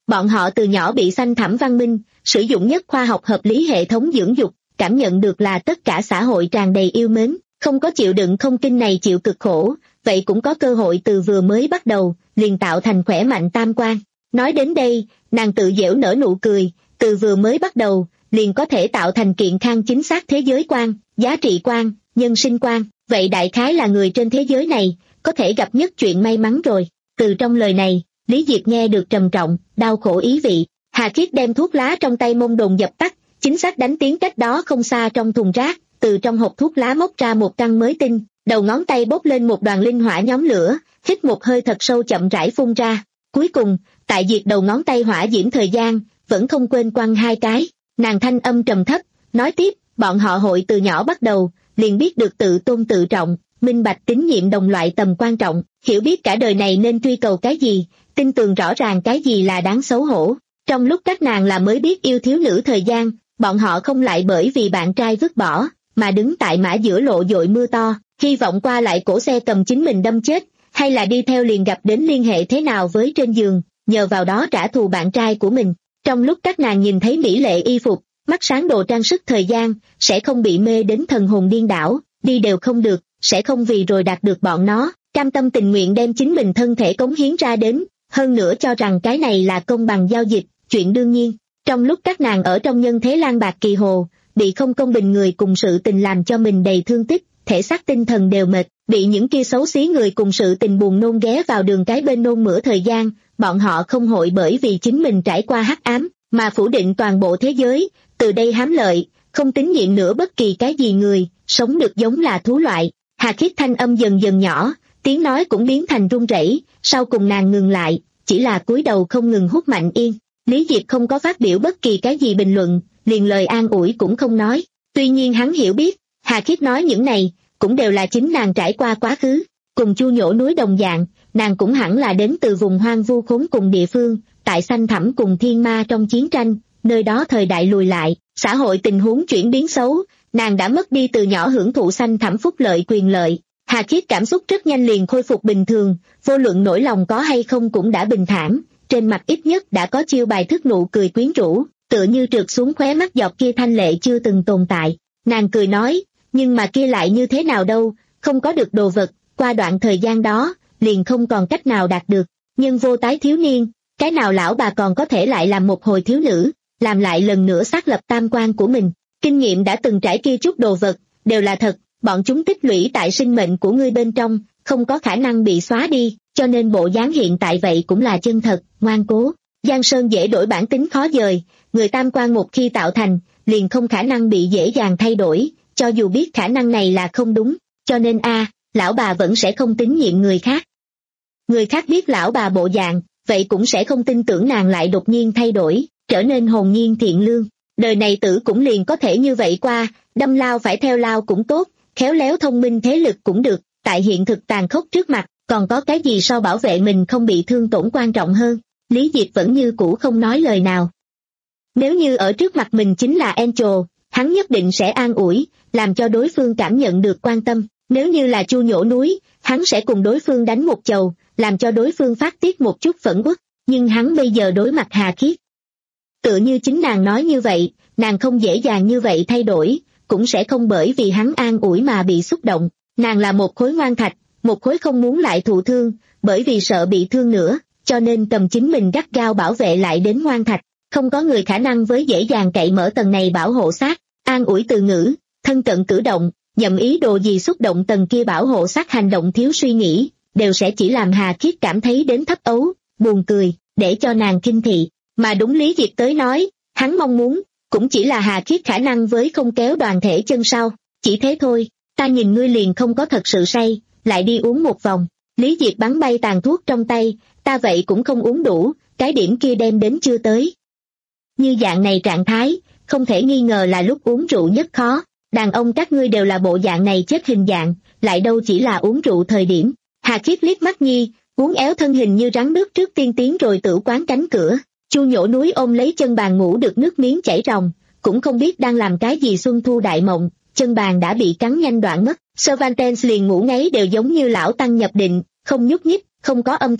Bọn họ từ nhỏ bị xanh thẳm văn minh, sử dụng nhất khoa học hợp lý hệ thống dưỡng dục, cảm nhận được là tất cả xã hội tràn đầy yêu mến, không có chịu đựng không kinh này chịu cực khổ, vậy cũng có cơ hội từ vừa mới bắt đầu, liền tạo thành khỏe mạnh tam quan. Nói đến đây, nàng tự giễu nở nụ cười, từ vừa mới bắt đầu, liền có thể tạo thành kiện khang chính xác thế giới quan, giá trị quan, nhân sinh quan, vậy đại khái là người trên thế giới này, có thể gặp nhất chuyện may mắn rồi. Từ trong lời này, Lý Diệp nghe được trầm trọng, đau khổ ý vị. Hà Khiết đem thuốc lá trong tay mông đồn dập tắt, chính xác đánh tiếng cách đó không xa trong thùng rác, từ trong hộp thuốc lá móc ra một căn mới tinh, đầu ngón tay bốc lên một đoàn linh hỏa nhóm lửa, hít một hơi thật sâu chậm rãi phun ra. Cuối cùng, tại diệt đầu ngón tay hỏa diễm thời gian, vẫn không quên quăng hai cái. Nàng thanh âm trầm thấp, nói tiếp, bọn họ hội từ nhỏ bắt đầu, liền biết được tự tôn tự trọng, minh bạch tín nhiệm đồng loại tầm quan trọng, hiểu biết cả đời này nên truy cầu cái gì, tin tưởng rõ ràng cái gì là đáng xấu hổ. Trong lúc các nàng là mới biết yêu thiếu nữ thời gian, bọn họ không lại bởi vì bạn trai vứt bỏ, mà đứng tại mã giữa lộ dội mưa to, hy vọng qua lại cổ xe cầm chính mình đâm chết, hay là đi theo liền gặp đến liên hệ thế nào với trên giường, nhờ vào đó trả thù bạn trai của mình. Trong lúc các nàng nhìn thấy mỹ lệ y phục, mắt sáng đồ trang sức thời gian, sẽ không bị mê đến thần hồn điên đảo, đi đều không được, sẽ không vì rồi đạt được bọn nó, cam tâm tình nguyện đem chính mình thân thể cống hiến ra đến, hơn nữa cho rằng cái này là công bằng giao dịch, chuyện đương nhiên. Trong lúc các nàng ở trong nhân thế lang bạc kỳ hồ, bị không công bình người cùng sự tình làm cho mình đầy thương tích, thể xác tinh thần đều mệt, bị những kia xấu xí người cùng sự tình buồn nôn ghé vào đường cái bên nôn mửa thời gian, bọn họ không hội bởi vì chính mình trải qua hắc ám, mà phủ định toàn bộ thế giới, từ đây hám lợi, không tín nhiệm nữa bất kỳ cái gì người, sống được giống là thú loại. Hà Khiết thanh âm dần dần nhỏ, tiếng nói cũng biến thành run rẩy, sau cùng nàng ngừng lại, chỉ là cúi đầu không ngừng hút mạnh yên. Lý Diệp không có phát biểu bất kỳ cái gì bình luận, liền lời an ủi cũng không nói. Tuy nhiên hắn hiểu biết, Hà Khiết nói những này, cũng đều là chính nàng trải qua quá khứ. Cùng Chu Nhổ núi đồng dạng, nàng cũng hẳn là đến từ vùng hoang vu khốn cùng địa phương, tại xanh thẳm cùng thiên ma trong chiến tranh, nơi đó thời đại lùi lại, xã hội tình huống chuyển biến xấu, nàng đã mất đi từ nhỏ hưởng thụ xanh thẳm phúc lợi quyền lợi. Hà Khiết cảm xúc rất nhanh liền khôi phục bình thường, vô luận nỗi lòng có hay không cũng đã bình thản, trên mặt ít nhất đã có chiêu bài thức nụ cười quyến rũ, tựa như trượt xuống khóe mắt giọt kia thanh lệ chưa từng tồn tại. Nàng cười nói, nhưng mà kia lại như thế nào đâu, không có được đồ vật, qua đoạn thời gian đó, liền không còn cách nào đạt được. Nhưng vô tái thiếu niên, cái nào lão bà còn có thể lại làm một hồi thiếu nữ, làm lại lần nữa xác lập tam quan của mình. Kinh nghiệm đã từng trải kia chút đồ vật, đều là thật, bọn chúng tích lũy tại sinh mệnh của ngươi bên trong, không có khả năng bị xóa đi, cho nên bộ dáng hiện tại vậy cũng là chân thật, ngoan cố. Giang Sơn dễ đổi bản tính khó dời, người tam quan một khi tạo thành, liền không khả năng bị dễ dàng thay đổi, cho dù biết khả năng này là không đúng, cho nên a lão bà vẫn sẽ không tín nhiệm người khác. Người khác biết lão bà bộ dạng, vậy cũng sẽ không tin tưởng nàng lại đột nhiên thay đổi, trở nên hồn nhiên thiện lương. Đời này tử cũng liền có thể như vậy qua, đâm lao phải theo lao cũng tốt, khéo léo thông minh thế lực cũng được, tại hiện thực tàn khốc trước mặt, còn có cái gì so bảo vệ mình không bị thương tổn quan trọng hơn. Lý Diệp vẫn như cũ không nói lời nào. Nếu như ở trước mặt mình chính là Angel, hắn nhất định sẽ an ủi, làm cho đối phương cảm nhận được quan tâm. Nếu như là Chu Nhổ núi, hắn sẽ cùng đối phương đánh một chầu, làm cho đối phương phát tiết một chút phẫn uất. Nhưng hắn bây giờ đối mặt Hà Khiết. Tựa như chính nàng nói như vậy, nàng không dễ dàng như vậy thay đổi, cũng sẽ không bởi vì hắn an ủi mà bị xúc động. Nàng là một khối ngoan thạch, một khối không muốn lại thụ thương, bởi vì sợ bị thương nữa, cho nên cầm chính mình gắt gao bảo vệ lại đến ngoan thạch. Không có người khả năng với dễ dàng cậy mở tầng này bảo hộ sát, an ủi từ ngữ, thân cận cử động, nhậm ý đồ gì xúc động tầng kia bảo hộ sát hành động thiếu suy nghĩ, đều sẽ chỉ làm Hà Khiết cảm thấy đến thấp ấu, buồn cười, để cho nàng kinh thị. Mà đúng Lý Diệp tới nói, hắn mong muốn, cũng chỉ là Hà Khiết khả năng với không kéo đoàn thể chân sau, chỉ thế thôi. Ta nhìn ngươi liền không có thật sự say, lại đi uống một vòng. Lý Diệp bắn bay tàn thuốc trong tay, ta vậy cũng không uống đủ, cái điểm kia đem đến chưa tới. Như dạng này trạng thái, không thể nghi ngờ là lúc uống rượu nhất khó, đàn ông các ngươi đều là bộ dạng này chết hình dạng, lại đâu chỉ là uống rượu thời điểm. Hà Khiết liếc mắt nhi, uống éo thân hình như rắn nước trước tiên tiến rồi tử quán cánh cửa. Chu Nhổ núi ôm lấy chân bàn ngủ được nước miếng chảy ròng, cũng không biết đang làm cái gì xuân thu đại mộng, chân bàn đã bị cắn nhanh đoạn mất. Cervantes liền ngủ ngáy đều giống như lão tăng nhập định, không nhúc nhích, không có âm thanh.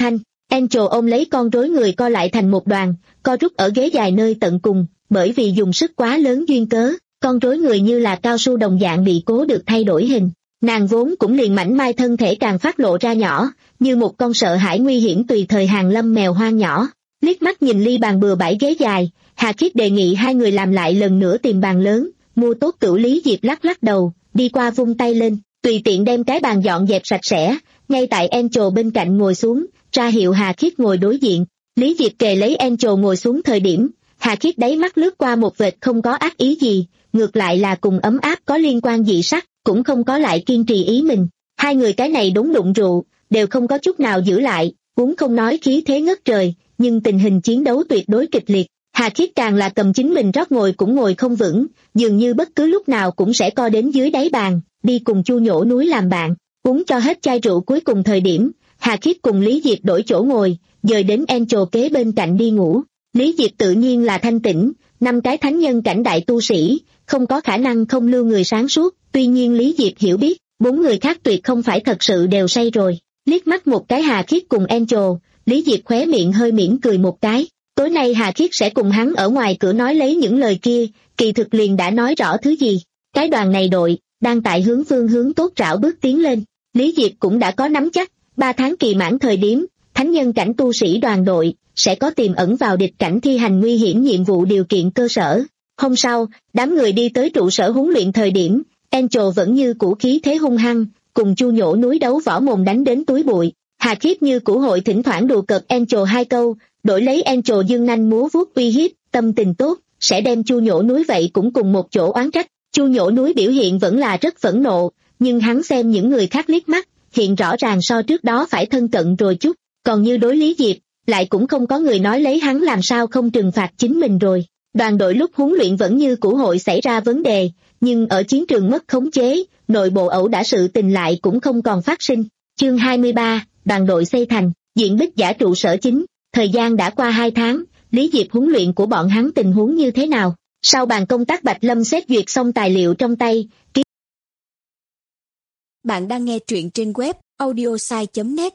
Angel ôm lấy con rối người co lại thành một đoàn, co rút ở ghế dài nơi tận cùng, bởi vì dùng sức quá lớn duyên cớ, con rối người như là cao su đồng dạng bị cố được thay đổi hình. Nàng vốn cũng liền mảnh mai thân thể càng phát lộ ra nhỏ, như một con sợ hãi nguy hiểm tùy thời hàng lâm mèo hoang nhỏ. Liếc mắt nhìn ly bàn bừa bãi ghế dài, Hà Khiết đề nghị hai người làm lại lần nữa tìm bàn lớn, mua tốt cửu. Lý Diệp lắc lắc đầu, đi qua vung tay lên, tùy tiện đem cái bàn dọn dẹp sạch sẽ, ngay tại Angel bên cạnh ngồi xuống, ra hiệu Hà Khiết ngồi đối diện. Lý Diệp kề lấy Angel ngồi xuống thời điểm, Hà Khiết đáy mắt lướt qua một vệt không có ác ý gì, ngược lại là cùng ấm áp có liên quan dị sắc, cũng không có lại kiên trì ý mình. Hai người cái này đúng đụng rượu, đều không có chút nào giữ lại, uống không nói khí thế ngất trời, nhưng tình hình chiến đấu tuyệt đối kịch liệt. Hà Khiết càng là cầm chính mình rót ngồi cũng ngồi không vững, dường như bất cứ lúc nào cũng sẽ co đến dưới đáy bàn, đi cùng Chu Nhổ Núi làm bạn. Uống cho hết chai rượu cuối cùng thời điểm, Hà Khiết cùng Lý Diệp đổi chỗ ngồi, dời đến Angel kế bên cạnh đi ngủ. Lý Diệp tự nhiên là thanh tĩnh, năm cái thánh nhân cảnh đại tu sĩ, không có khả năng không lưu người sáng suốt, tuy nhiên Lý Diệp hiểu biết, bốn người khác tuyệt không phải thật sự đều say rồi. Liếc mắt một cái Hà Khiết cùng Angel, Lý Diệp khóe miệng hơi mỉm cười một cái. Tối nay Hà Khiết sẽ cùng hắn ở ngoài cửa nói lấy những lời kia, kỳ thực liền đã nói rõ thứ gì. Cái đoàn này đội, đang tại hướng phương hướng tốt rảo bước tiến lên. Lý Diệp cũng đã có nắm chắc, ba tháng kỳ mãn thời điểm, thánh nhân cảnh tu sĩ đoàn đội, sẽ có tiềm ẩn vào địch cảnh thi hành nguy hiểm nhiệm vụ điều kiện cơ sở. Hôm sau, đám người đi tới trụ sở huấn luyện thời điểm, Angel vẫn như cũ khí thế hung hăng, cùng Chu Nhổ Núi đấu võ mồm đánh đến túi bụi. Hà Khiết như cũ hội thỉnh thoảng đùa cợt Angel hai câu, đổi lấy Angel dương nanh múa vuốt uy hiếp, tâm tình tốt, sẽ đem Chu Nhổ Núi vậy cũng cùng một chỗ oán trách. Chu Nhổ Núi biểu hiện vẫn là rất phẫn nộ, nhưng hắn xem những người khác liếc mắt, hiện rõ ràng so trước đó phải thân cận rồi chút, còn như đối Lý Diệp, lại cũng không có người nói lấy hắn làm sao không trừng phạt chính mình rồi. Đoàn đội lúc huấn luyện vẫn như cũ hội xảy ra vấn đề, nhưng ở chiến trường mất khống chế, nội bộ ẩu đả sự tình lại cũng không còn phát sinh. Chương hai mươi ba, đoàn đội xây thành, diện Bích Giả trụ sở chính, thời gian đã qua hai tháng, Lý Diệp huấn luyện của bọn hắn tình huống như thế nào? Sau bàn công tác Bạch Lâm xét duyệt xong tài liệu trong tay, ký... Bạn đang nghe truyện trên web audiosai chấm net.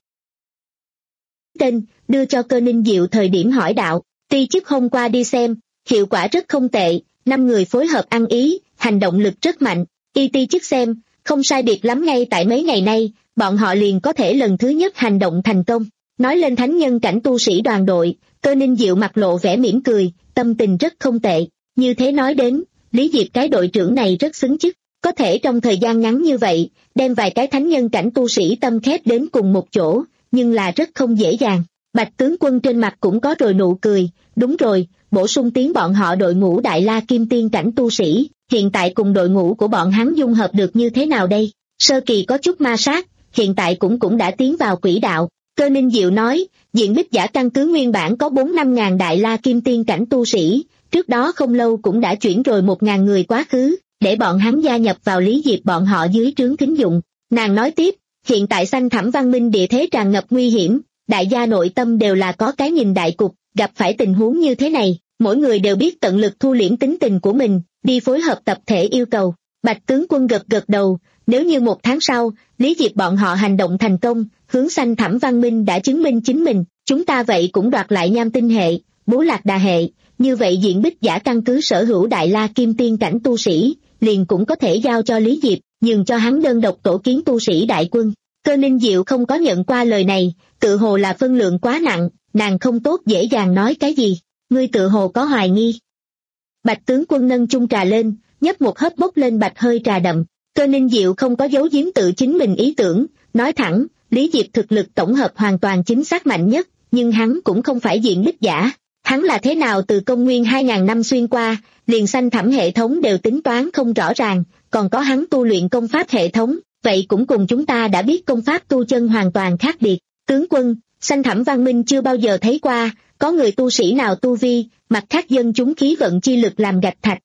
Tên, đưa cho Cơ Ninh Diệu thời điểm hỏi đạo, ti chức hôm qua đi xem, hiệu quả rất không tệ, năm người phối hợp ăn ý, hành động lực rất mạnh, y ti chức xem, không sai biệt lắm ngay tại mấy ngày nay, bọn họ liền có thể lần thứ nhất hành động thành công. Nói lên thánh nhân cảnh tu sĩ đoàn đội, Cơ Ninh Diệu mặt lộ vẻ mỉm cười, tâm tình rất không tệ. Như thế nói đến, Lý Diệp cái đội trưởng này rất xứng chức, có thể trong thời gian ngắn như vậy, đem vài cái thánh nhân cảnh tu sĩ tâm khép đến cùng một chỗ, nhưng là rất không dễ dàng. Bạch tướng quân trên mặt cũng có rồi nụ cười, đúng rồi, bổ sung tiếng bọn họ đội ngũ Đại La Kim Tiên cảnh tu sĩ, hiện tại cùng đội ngũ của bọn hắn dung hợp được như thế nào đây? Sơ kỳ có chút ma sát, hiện tại cũng cũng đã tiến vào quỹ đạo. Cơ Ninh Diệu nói, diện Bích Giả căn cứ nguyên bản có bốn năm ngàn Đại La Kim Tiên cảnh tu sĩ, trước đó không lâu cũng đã chuyển rồi một ngàn người quá khứ, để bọn hắn gia nhập vào Lý Diệp bọn họ dưới trướng tín dụng. Nàng nói tiếp, hiện tại Xanh Thẳm Văn Minh địa thế tràn ngập nguy hiểm, đại gia nội tâm đều là có cái nhìn đại cục, gặp phải tình huống như thế này, mỗi người đều biết tận lực thu liễm tính tình của mình, đi phối hợp tập thể yêu cầu. Bạch tướng quân gật gật đầu, nếu như một tháng sau, Lý Diệp bọn họ hành động thành công, hướng Xanh Thẳm Văn Minh đã chứng minh chính mình, chúng ta vậy cũng đoạt lại Nham Tinh hệ, Bố Lạc Đà hệ, như vậy diện Bích Giả căn cứ sở hữu Đại La Kim Tiên cảnh tu sĩ, liền cũng có thể giao cho Lý Diệp, nhường cho hắn đơn độc tổ kiến tu sĩ đại quân. Cơ Ninh Diệu không có nhận qua lời này, tự hồ là phân lượng quá nặng, nàng không tốt dễ dàng nói cái gì, ngươi tự hồ có hoài nghi. Bạch tướng quân nâng chung trà lên, nhấp một hớp bốc lên bạch hơi trà đậm. Cơ Ninh Diệu không có giấu giếm tự chính mình ý tưởng, nói thẳng, Lý Diệp thực lực tổng hợp hoàn toàn chính xác mạnh nhất, nhưng hắn cũng không phải diện Bích Giả. Hắn là thế nào từ công nguyên hai ngàn năm xuyên qua, liền Xanh Thẳm hệ thống đều tính toán không rõ ràng, còn có hắn tu luyện công pháp hệ thống, vậy cũng cùng chúng ta đã biết công pháp tu chân hoàn toàn khác biệt. Tướng quân, Xanh Thẳm Văn Minh chưa bao giờ thấy qua, có người tu sĩ nào tu vi, mặt khác dân chúng khí vận chi lực làm gạch thạch.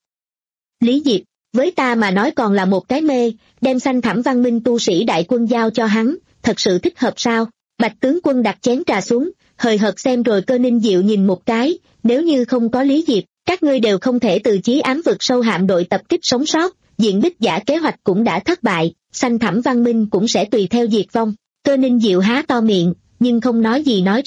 Lý Diệp, với ta mà nói còn là một cái mê, đem Xanh Thẳm Văn Minh tu sĩ đại quân giao cho hắn, thật sự thích hợp sao? Bạch tướng quân đặt chén trà xuống, hời hợt xem rồi Cơ Ninh Diệu nhìn một cái, nếu như không có Lý Diệp, các ngươi đều không thể từ chí ám vực sâu hạm đội tập kích sống sót, diện Bích Giả kế hoạch cũng đã thất bại, Xanh Thẳm Văn Minh cũng sẽ tùy theo diệt vong. Cơ Ninh Diệu há to miệng, nhưng không nói gì nói ra,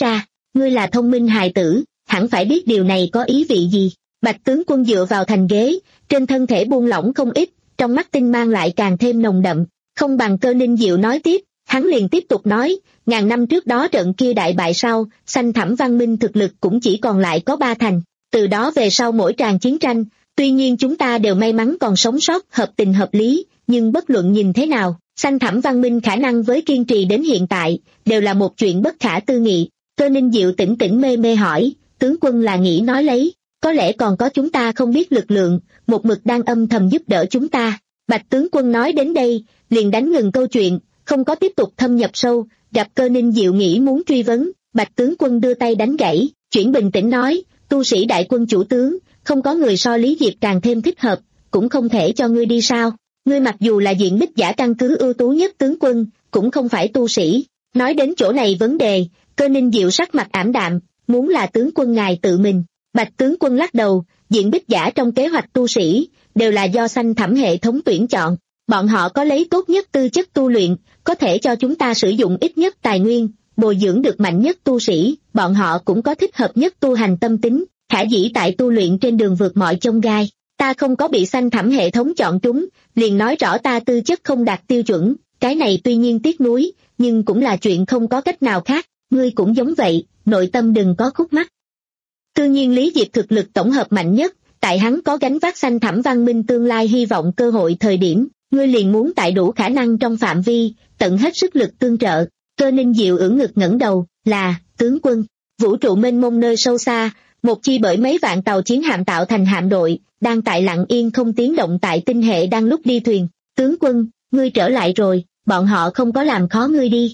ngươi là thông minh hài tử, hẳn phải biết điều này có ý vị gì. Bạch tướng quân dựa vào thành ghế, trên thân thể buông lỏng không ít, trong mắt tinh mang lại càng thêm nồng đậm. Không bằng Cơ Ninh Diệu nói tiếp, hắn liền tiếp tục nói, ngàn năm trước đó trận kia đại bại sau, Xanh Thẳm Văn Minh thực lực cũng chỉ còn lại có ba thành. Từ đó về sau mỗi tràng chiến tranh, tuy nhiên chúng ta đều may mắn còn sống sót, hợp tình hợp lý, nhưng bất luận nhìn thế nào, Xanh Thẳm Văn Minh khả năng với kiên trì đến hiện tại, đều là một chuyện bất khả tư nghị. Cơ Ninh Diệu tỉnh tỉnh mê mê hỏi, tướng quân là nghĩ nói lấy, có lẽ còn có chúng ta không biết lực lượng, một mực đang âm thầm giúp đỡ chúng ta. Bạch tướng quân nói đến đây, liền đánh ngừng câu chuyện, không có tiếp tục thâm nhập sâu, gặp Cơ Ninh Diệu nghĩ muốn truy vấn, Bạch tướng quân đưa tay đánh gãy, chuyển bình tĩnh nói, tu sĩ đại quân chủ tướng, không có người so Lý Diệp càng thêm thích hợp, cũng không thể cho ngươi đi sao. Ngươi mặc dù là diện bích giả căn cứ ưu tú nhất tướng quân, cũng không phải tu sĩ. Nói đến chỗ này vấn đề, Cơ Ninh Diệu sắc mặt ảm đạm, muốn là tướng quân ngài tự mình. Bạch tướng quân lắc đầu, diện bích giả trong kế hoạch tu sĩ, đều là do Xanh Thẳm hệ thống tuyển chọn. Bọn họ có lấy tốt nhất tư chất tu luyện, có thể cho chúng ta sử dụng ít nhất tài nguyên, bồi dưỡng được mạnh nhất tu sĩ, bọn họ cũng có thích hợp nhất tu hành tâm tính, khả dĩ tại tu luyện trên đường vượt mọi chông gai. Ta không có bị Xanh Thẳm hệ thống chọn trúng, liền nói rõ ta tư chất không đạt tiêu chuẩn, cái này tuy nhiên tiếc nuối, nhưng cũng là chuyện không có cách nào khác, ngươi cũng giống vậy, nội tâm đừng có khúc mắc. Tuy nhiên Lý Diệp thực lực tổng hợp mạnh nhất, tại hắn có gánh vác Xanh Thẳm Văn Minh tương lai hy vọng cơ hội thời điểm, ngươi liền muốn tại đủ khả năng trong phạm vi, tận hết sức lực tương trợ. Cơ Ninh Diệu ưỡn ngực ngẩng đầu, là, tướng quân, vũ trụ mênh mông nơi sâu xa, một chi bởi mấy vạn tàu chiến hạm tạo thành hạm đội, đang tại lặng yên không tiếng động tại tinh hệ đang lúc đi thuyền. Tướng quân, ngươi trở lại rồi, bọn họ không có làm khó ngươi đi.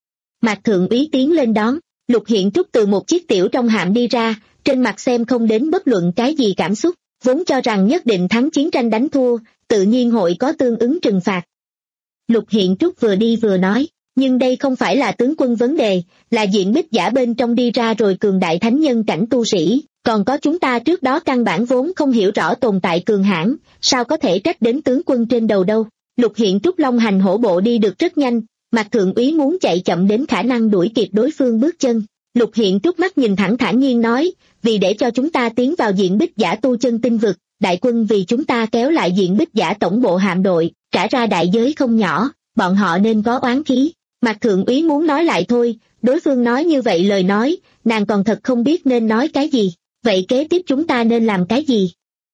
Mạc Thượng Úy tiến lên đón, Lục Hiện Trúc từ một chiếc tiểu trong hạm đi ra, trên mặt xem không đến bất luận cái gì cảm xúc, vốn cho rằng nhất định thắng chiến tranh đánh thua, tự nhiên hội có tương ứng trừng phạt. Lục Hiện Trúc vừa đi vừa nói, nhưng đây không phải là tướng quân vấn đề, là diện bích giả bên trong đi ra rồi cường đại thánh nhân cảnh tu sĩ, còn có chúng ta trước đó căn bản vốn không hiểu rõ tồn tại cường hãn, sao có thể trách đến tướng quân trên đầu đâu. Lục Hiện Trúc long hành hổ bộ đi được rất nhanh, Mạc Thượng Úy muốn chạy chậm đến khả năng đuổi kịp đối phương bước chân. Lục Hiện Trúc mắt nhìn thẳng thản nhiên nói, vì để cho chúng ta tiến vào diện bích giả tu chân tinh vực, đại quân vì chúng ta kéo lại diện bích giả tổng bộ hạm đội, trả ra đại giới không nhỏ, bọn họ nên có oán khí. Mạc Thượng Úy muốn nói lại thôi, đối phương nói như vậy lời nói, nàng còn thật không biết nên nói cái gì, vậy kế tiếp chúng ta nên làm cái gì?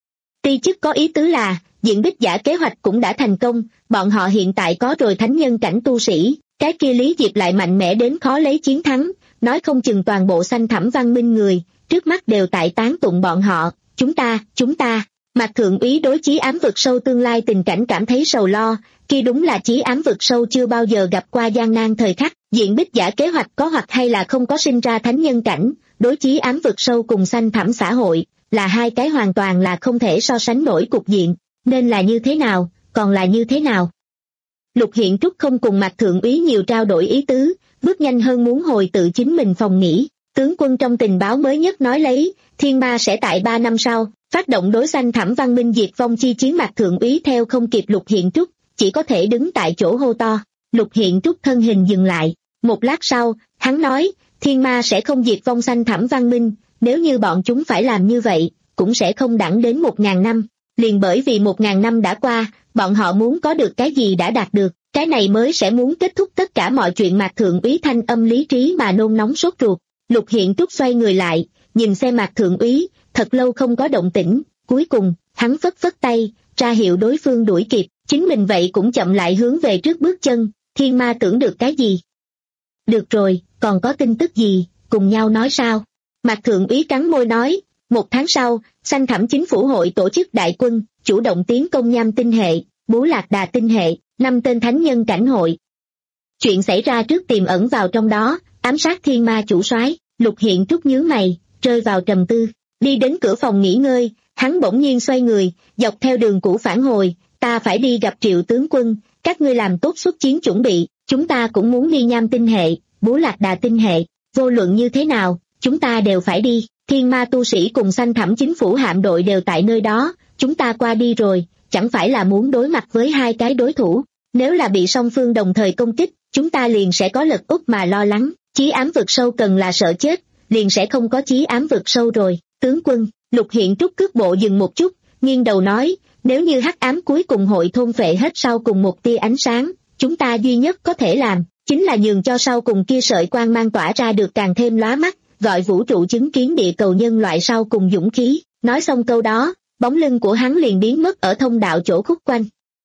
Ti chức có ý tứ là, diện bích giả kế hoạch cũng đã thành công, bọn họ hiện tại có rồi thánh nhân cảnh tu sĩ, cái kia Lý Diệp lại mạnh mẽ đến khó lấy chiến thắng, nói không chừng toàn bộ Xanh Thẳm Văn Minh người, trước mắt đều tại tán tụng bọn họ, chúng ta, chúng ta. Mạc Thượng Úy đối Chí Ám Vực Sâu tương lai tình cảnh cảm thấy sầu lo, kia đúng là Chí Ám Vực Sâu chưa bao giờ gặp qua gian nan thời khắc, diện bích giả kế hoạch có hoặc hay là không có sinh ra thánh nhân cảnh, đối Chí Ám Vực Sâu cùng Xanh Thẳm xã hội, là hai cái hoàn toàn là không thể so sánh nổi cục diện, nên là như thế nào, còn là như thế nào. Lục Hiện Trúc không cùng Mạc Thượng Úy nhiều trao đổi ý tứ, bước nhanh hơn muốn hồi tự chính mình phòng nghỉ. Tướng quân trong tình báo mới nhất nói lấy, Thiên Ma sẽ tại ba năm sau, phát động đối Xanh Thẳm Văn Minh diệt vong chi chiến. Mạc Thượng Úy theo không kịp Lục Hiện Trúc, chỉ có thể đứng tại chỗ hô to. Lục Hiện Trúc thân hình dừng lại, một lát sau, hắn nói, Thiên Ma sẽ không diệt vong Xanh Thẳm Văn Minh, nếu như bọn chúng phải làm như vậy, cũng sẽ không đẳng đến một ngàn năm. Liền bởi vì một ngàn năm đã qua, bọn họ muốn có được cái gì đã đạt được, cái này mới sẽ muốn kết thúc tất cả mọi chuyện. Mạc Thượng Úy thanh âm lý trí mà nôn nóng sốt ruột. Lục Hiện Trúc xoay người lại, nhìn xem Mạc Thượng Úy, thật lâu không có động tĩnh, cuối cùng, hắn phất phất tay, ra hiệu đối phương đuổi kịp, chính mình vậy cũng chậm lại hướng về trước bước chân. Thiên Ma tưởng được cái gì? Được rồi, còn có tin tức gì, cùng nhau nói sao? Mạc Thượng Úy cắn môi nói, một tháng sau, Xanh Thẳm chính phủ hội tổ chức đại quân, chủ động tiến công Nham tinh hệ, Bú Lạc Đà tinh hệ, năm tên thánh nhân cảnh hội. Chuyện xảy ra trước tiềm ẩn vào trong đó, ám sát Thiên Ma chủ soái. Lục Hiện Trúc nhướng mày, rơi vào trầm tư, đi đến cửa phòng nghỉ ngơi, hắn bỗng nhiên xoay người, dọc theo đường cũ phản hồi, ta phải đi gặp Triệu tướng quân, các ngươi làm tốt xuất chiến chuẩn bị, chúng ta cũng muốn đi Nham tinh hệ, Bú Lạc Đà tinh hệ, vô luận như thế nào, chúng ta đều phải đi. Thiên Ma tu sĩ cùng Xanh Thẳm chính phủ hạm đội đều tại nơi đó, chúng ta qua đi rồi, chẳng phải là muốn đối mặt với hai cái đối thủ, nếu là bị song phương đồng thời công kích, chúng ta liền sẽ có lật úp mà lo lắng. Chí Ám Vực Sâu cần là sợ chết, liền sẽ không có chí ám vực sâu rồi. Tướng quân, Lục Hiện Trúc cước bộ dừng một chút, nghiêng đầu nói, nếu như hắc ám cuối cùng hội thôn phệ hết sau cùng một tia ánh sáng, chúng ta duy nhất có thể làm, chính là nhường cho sau cùng kia sợi quang mang tỏa ra được càng thêm lóa mắt, gọi vũ trụ chứng kiến địa cầu nhân loại sau cùng dũng khí. Nói xong câu đó, bóng lưng của hắn liền biến mất ở thông đạo chỗ khúc quanh.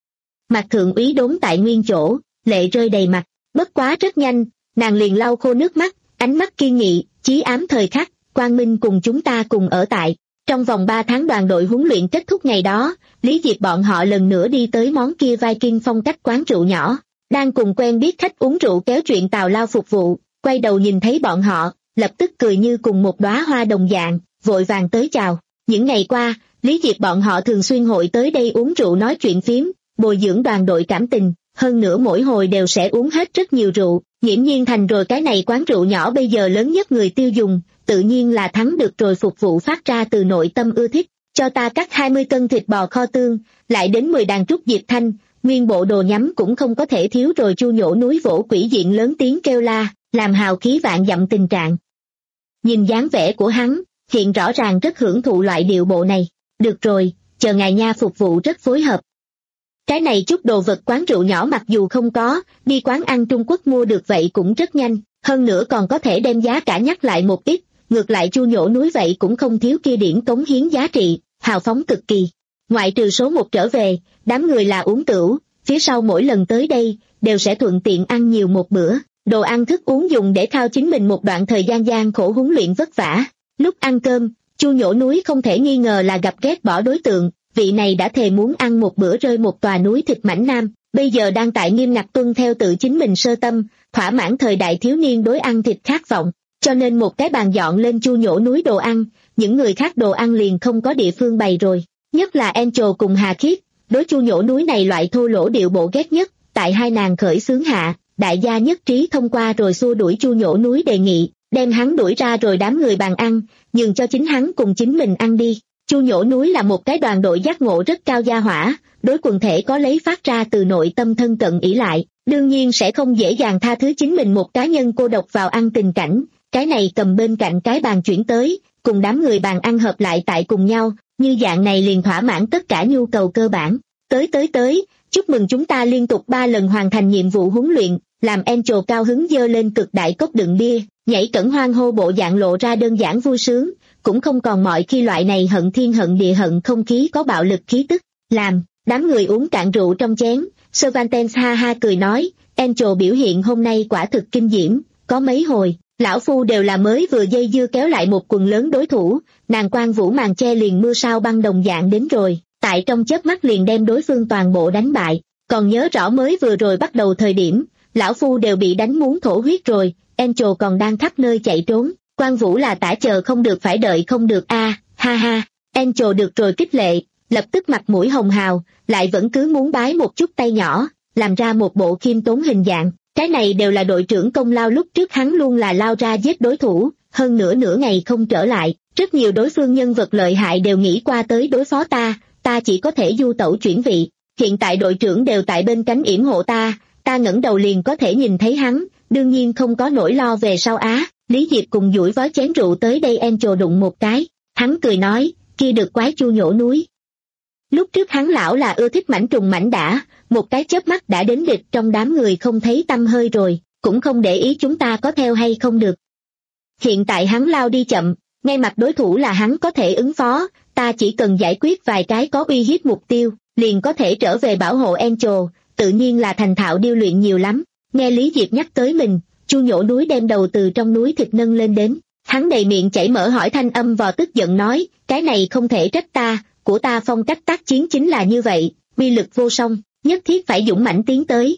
Mặt thượng úy đốn tại nguyên chỗ, lệ rơi đầy mặt, bất quá rất nhanh, nàng liền lau khô nước mắt, ánh mắt kiên nghị, chí ám thời khắc, quang minh cùng chúng ta cùng ở tại. Trong vòng ba tháng đoàn đội huấn luyện kết thúc ngày đó, Lý Diệp bọn họ lần nữa đi tới món kia Viking phong cách quán rượu nhỏ, đang cùng quen biết khách uống rượu kéo chuyện tào lao phục vụ, quay đầu nhìn thấy bọn họ, lập tức cười như cùng một đóa hoa đồng dạng, vội vàng tới chào. Những ngày qua, Lý Diệp bọn họ thường xuyên hội tới đây uống rượu nói chuyện phiếm, bồi dưỡng đoàn đội cảm tình, hơn nữa mỗi hồi đều sẽ uống hết rất nhiều rượu, nghiễm nhiên thành rồi cái này quán rượu nhỏ bây giờ lớn nhất người tiêu dùng, tự nhiên là thắng được rồi phục vụ phát ra từ nội tâm ưa thích. Cho ta cắt hai mươi cân thịt bò kho tương, lại đến mười đàn trúc diệp thanh, nguyên bộ đồ nhắm cũng không có thể thiếu rồi. Chu Nhổ núi vỗ quỷ diện lớn tiếng kêu la, làm hào khí vạn dặm tình trạng. Nhìn dáng vẻ của hắn, hiện rõ ràng rất hưởng thụ loại điệu bộ này. Được rồi, chờ ngài nha phục vụ rất phối hợp. Cái này chút đồ vật quán rượu nhỏ mặc dù không có, đi quán ăn Trung Quốc mua được vậy cũng rất nhanh, hơn nữa còn có thể đem giá cả nhắc lại một ít. Ngược lại Chu Nhổ núi vậy cũng không thiếu kia điển cống hiến giá trị, hào phóng cực kỳ. Ngoại trừ số một trở về, đám người là uống tửu, phía sau mỗi lần tới đây, đều sẽ thuận tiện ăn nhiều một bữa, đồ ăn thức uống dùng để khao chính mình một đoạn thời gian gian khổ huấn luyện vất vả. Lúc ăn cơm, Chu Nhổ núi không thể nghi ngờ là gặp ghét bỏ đối tượng, vị này đã thề muốn ăn một bữa rơi một tòa núi thịt mảnh nam, bây giờ đang tại nghiêm ngặt tuân theo tự chính mình sơ tâm, thỏa mãn thời đại thiếu niên đối ăn thịt khát vọng. Cho nên một cái bàn dọn lên Chu Nhổ núi đồ ăn, những người khác đồ ăn liền không có địa phương bày rồi. Nhất là Angel cùng Hà Khiết, đối Chu Nhổ núi này loại thô lỗ điệu bộ ghét nhất, tại hai nàng khởi xướng hạ, đại gia nhất trí thông qua rồi xua đuổi Chu Nhổ núi đề nghị, đem hắn đuổi ra rồi đám người bàn ăn, nhường cho chính hắn cùng chính mình ăn đi. Chu Nhổ núi là một cái đoàn đội giác ngộ rất cao gia hỏa, đối quần thể có lấy phát ra từ nội tâm thân cận ỷ lại, đương nhiên sẽ không dễ dàng tha thứ chính mình một cá nhân cô độc vào ăn tình cảnh. Cái này cầm bên cạnh cái bàn chuyển tới, cùng đám người bàn ăn hợp lại tại cùng nhau, như dạng này liền thỏa mãn tất cả nhu cầu cơ bản. Tới tới tới, chúc mừng chúng ta liên tục ba lần hoàn thành nhiệm vụ huấn luyện, làm Angel cao hứng dơ lên cực đại cốc đựng bia, nhảy cẩn hoan hô bộ dạng lộ ra đơn giản vui sướng, cũng không còn mọi khi loại này hận thiên hận địa hận không khí có bạo lực khí tức. Làm, đám người uống cạn rượu trong chén, Cervantes ha ha cười nói, Angel biểu hiện hôm nay quả thực kinh diễm, có mấy hồi. Lão phu đều là mới vừa dây dưa kéo lại một quần lớn đối thủ, nàng quan vũ màn che liền mưa sao băng đồng dạng đến rồi, tại trong chớp mắt liền đem đối phương toàn bộ đánh bại. Còn nhớ rõ mới vừa rồi bắt đầu thời điểm, lão phu đều bị đánh muốn thổ huyết rồi, Angel còn đang khắp nơi chạy trốn, quan vũ là tả chờ không được phải đợi không được a, à, ha ha. Angel được rồi kích lệ, lập tức mặt mũi hồng hào, lại vẫn cứ muốn bái một chút tay nhỏ, làm ra một bộ khiêm tốn hình dạng. Cái này đều là đội trưởng công lao, lúc trước hắn luôn là lao ra giết đối thủ, hơn nữa nửa ngày không trở lại, rất nhiều đối phương nhân vật lợi hại đều nghĩ qua tới đối phó ta, ta chỉ có thể du tẩu chuyển vị, hiện tại đội trưởng đều tại bên cánh yểm hộ ta, ta ngẩng đầu liền có thể nhìn thấy hắn, đương nhiên không có nỗi lo về sau á. Lý Diệp cùng duỗi vó chén rượu tới đây, Angel đụng một cái, hắn cười nói, kia được quái Chu Nhổ núi. Lúc trước hắn lão là ưa thích mảnh trùng mảnh đả, một cái chớp mắt đã đến địch trong đám người không thấy tăm hơi rồi, cũng không để ý chúng ta có theo hay không được. Hiện tại hắn lao đi chậm, ngay mặt đối thủ là hắn có thể ứng phó, ta chỉ cần giải quyết vài cái có uy hiếp mục tiêu, liền có thể trở về bảo hộ Angel, tự nhiên là thành thạo điêu luyện nhiều lắm. Nghe Lý Diệp nhắc tới mình, Chu Nhổ núi đem đầu từ trong núi thịt nâng lên đến, hắn đầy miệng chảy mỡ hỏi thanh âm vò tức giận nói, cái này không thể trách ta, của ta phong cách tác chiến chính là như vậy, uy lực vô song, nhất thiết phải dũng mãnh tiến tới.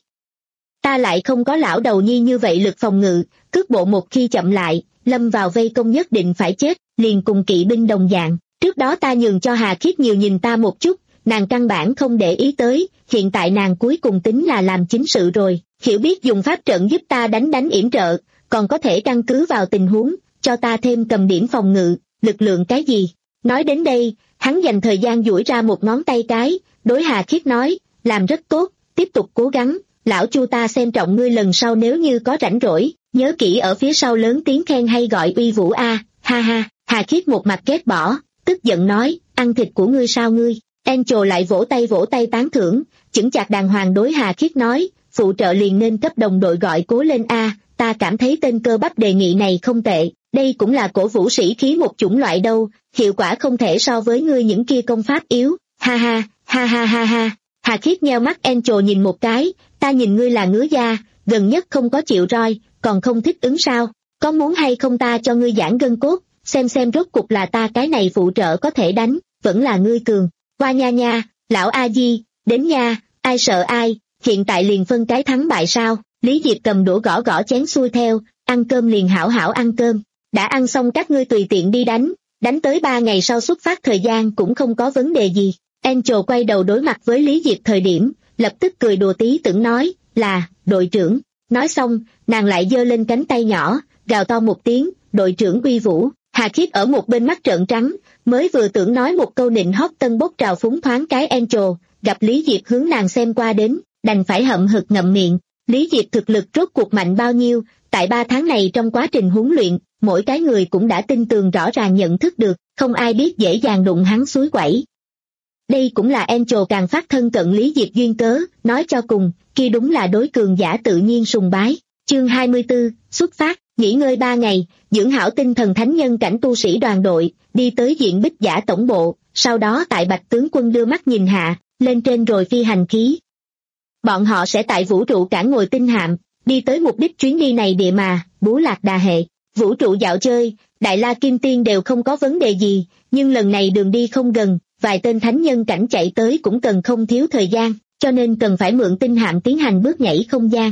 Ta lại không có lão đầu nhi như vậy lực phòng ngự, cước bộ một khi chậm lại, lâm vào vây công nhất định phải chết, liền cùng kỵ binh đồng dạng. Trước đó ta nhường cho Hà Khiết nhiều nhìn ta một chút, nàng căn bản không để ý tới, hiện tại nàng cuối cùng tính là làm chính sự rồi, hiểu biết dùng pháp trận giúp ta đánh đánh yểm trợ, còn có thể căn cứ vào tình huống, cho ta thêm cầm điểm phòng ngự, lực lượng cái gì. Nói đến đây, hắn dành thời gian duỗi ra một ngón tay cái, đối Hà Khiết nói, làm rất tốt, tiếp tục cố gắng, lão Chu ta xem trọng ngươi lần sau nếu như có rảnh rỗi, nhớ kỹ ở phía sau lớn tiếng khen hay gọi uy vũ a, ha ha. Hà Khiết một mặt ghét bỏ, tức giận nói, ăn thịt của ngươi sao ngươi? Angel lại vỗ tay vỗ tay tán thưởng, chững chạc đàng hoàng đối Hà Khiết nói, phụ trợ liền nên cấp đồng đội gọi cố lên a, ta cảm thấy tên cơ bắp đề nghị này không tệ, đây cũng là cổ vũ sĩ khí một chủng loại đâu, hiệu quả không thể so với ngươi những kia công pháp yếu, ha ha, ha ha ha ha. Hà Khiết nheo mắt Angel nhìn một cái, ta nhìn ngươi là ngứa da, gần nhất không có chịu roi, còn không thích ứng sao, có muốn hay không ta cho ngươi giãn gân cốt, xem xem rốt cục là ta cái này phụ trợ có thể đánh, vẫn là ngươi cường, qua nha nha, lão A Di, đến nha, ai sợ ai, hiện tại liền phân cái thắng bại sao, Lý Diệp cầm đũa gõ gõ chén xuôi theo, ăn cơm liền hảo hảo ăn cơm, đã ăn xong các ngươi tùy tiện đi đánh, đánh tới ba ngày sau xuất phát thời gian cũng không có vấn đề gì. Angel quay đầu đối mặt với Lý Diệp thời điểm, lập tức cười đùa tí tưởng nói, là, đội trưởng, nói xong, nàng lại giơ lên cánh tay nhỏ, gào to một tiếng, đội trưởng uy vũ. Hà Khiết ở một bên mắt trợn trắng, mới vừa tưởng nói một câu nịnh hót tân bốc trào phúng thoáng cái Angel, gặp Lý Diệp hướng nàng xem qua đến, đành phải hậm hực ngậm miệng. Lý Diệp thực lực rốt cuộc mạnh bao nhiêu, tại ba tháng này trong quá trình huấn luyện, mỗi cái người cũng đã tin tường rõ ràng nhận thức được, không ai biết dễ dàng đụng hắn suối quẩy. Đây cũng là Angel càng phát thân cận Lý Diệp duyên cớ, nói cho cùng, kia đúng là đối cường giả tự nhiên sùng bái. Chương hai mươi tư, xuất phát, nghỉ ngơi ba ngày, dưỡng hảo tinh thần thánh nhân cảnh tu sĩ đoàn đội, đi tới diện bích giả tổng bộ, sau đó tại Bạch tướng quân đưa mắt nhìn hạ, lên trên rồi phi hành khí. Bọn họ sẽ tại vũ trụ cảng ngồi tinh hạm, đi tới mục đích chuyến đi này địa mà, Bú Lạc Đà Hệ, vũ trụ dạo chơi, Đại La Kim Tiên đều không có vấn đề gì, nhưng lần này đường đi không gần, vài tên thánh nhân cảnh chạy tới cũng cần không thiếu thời gian, cho nên cần phải mượn tinh hạm tiến hành bước nhảy không gian.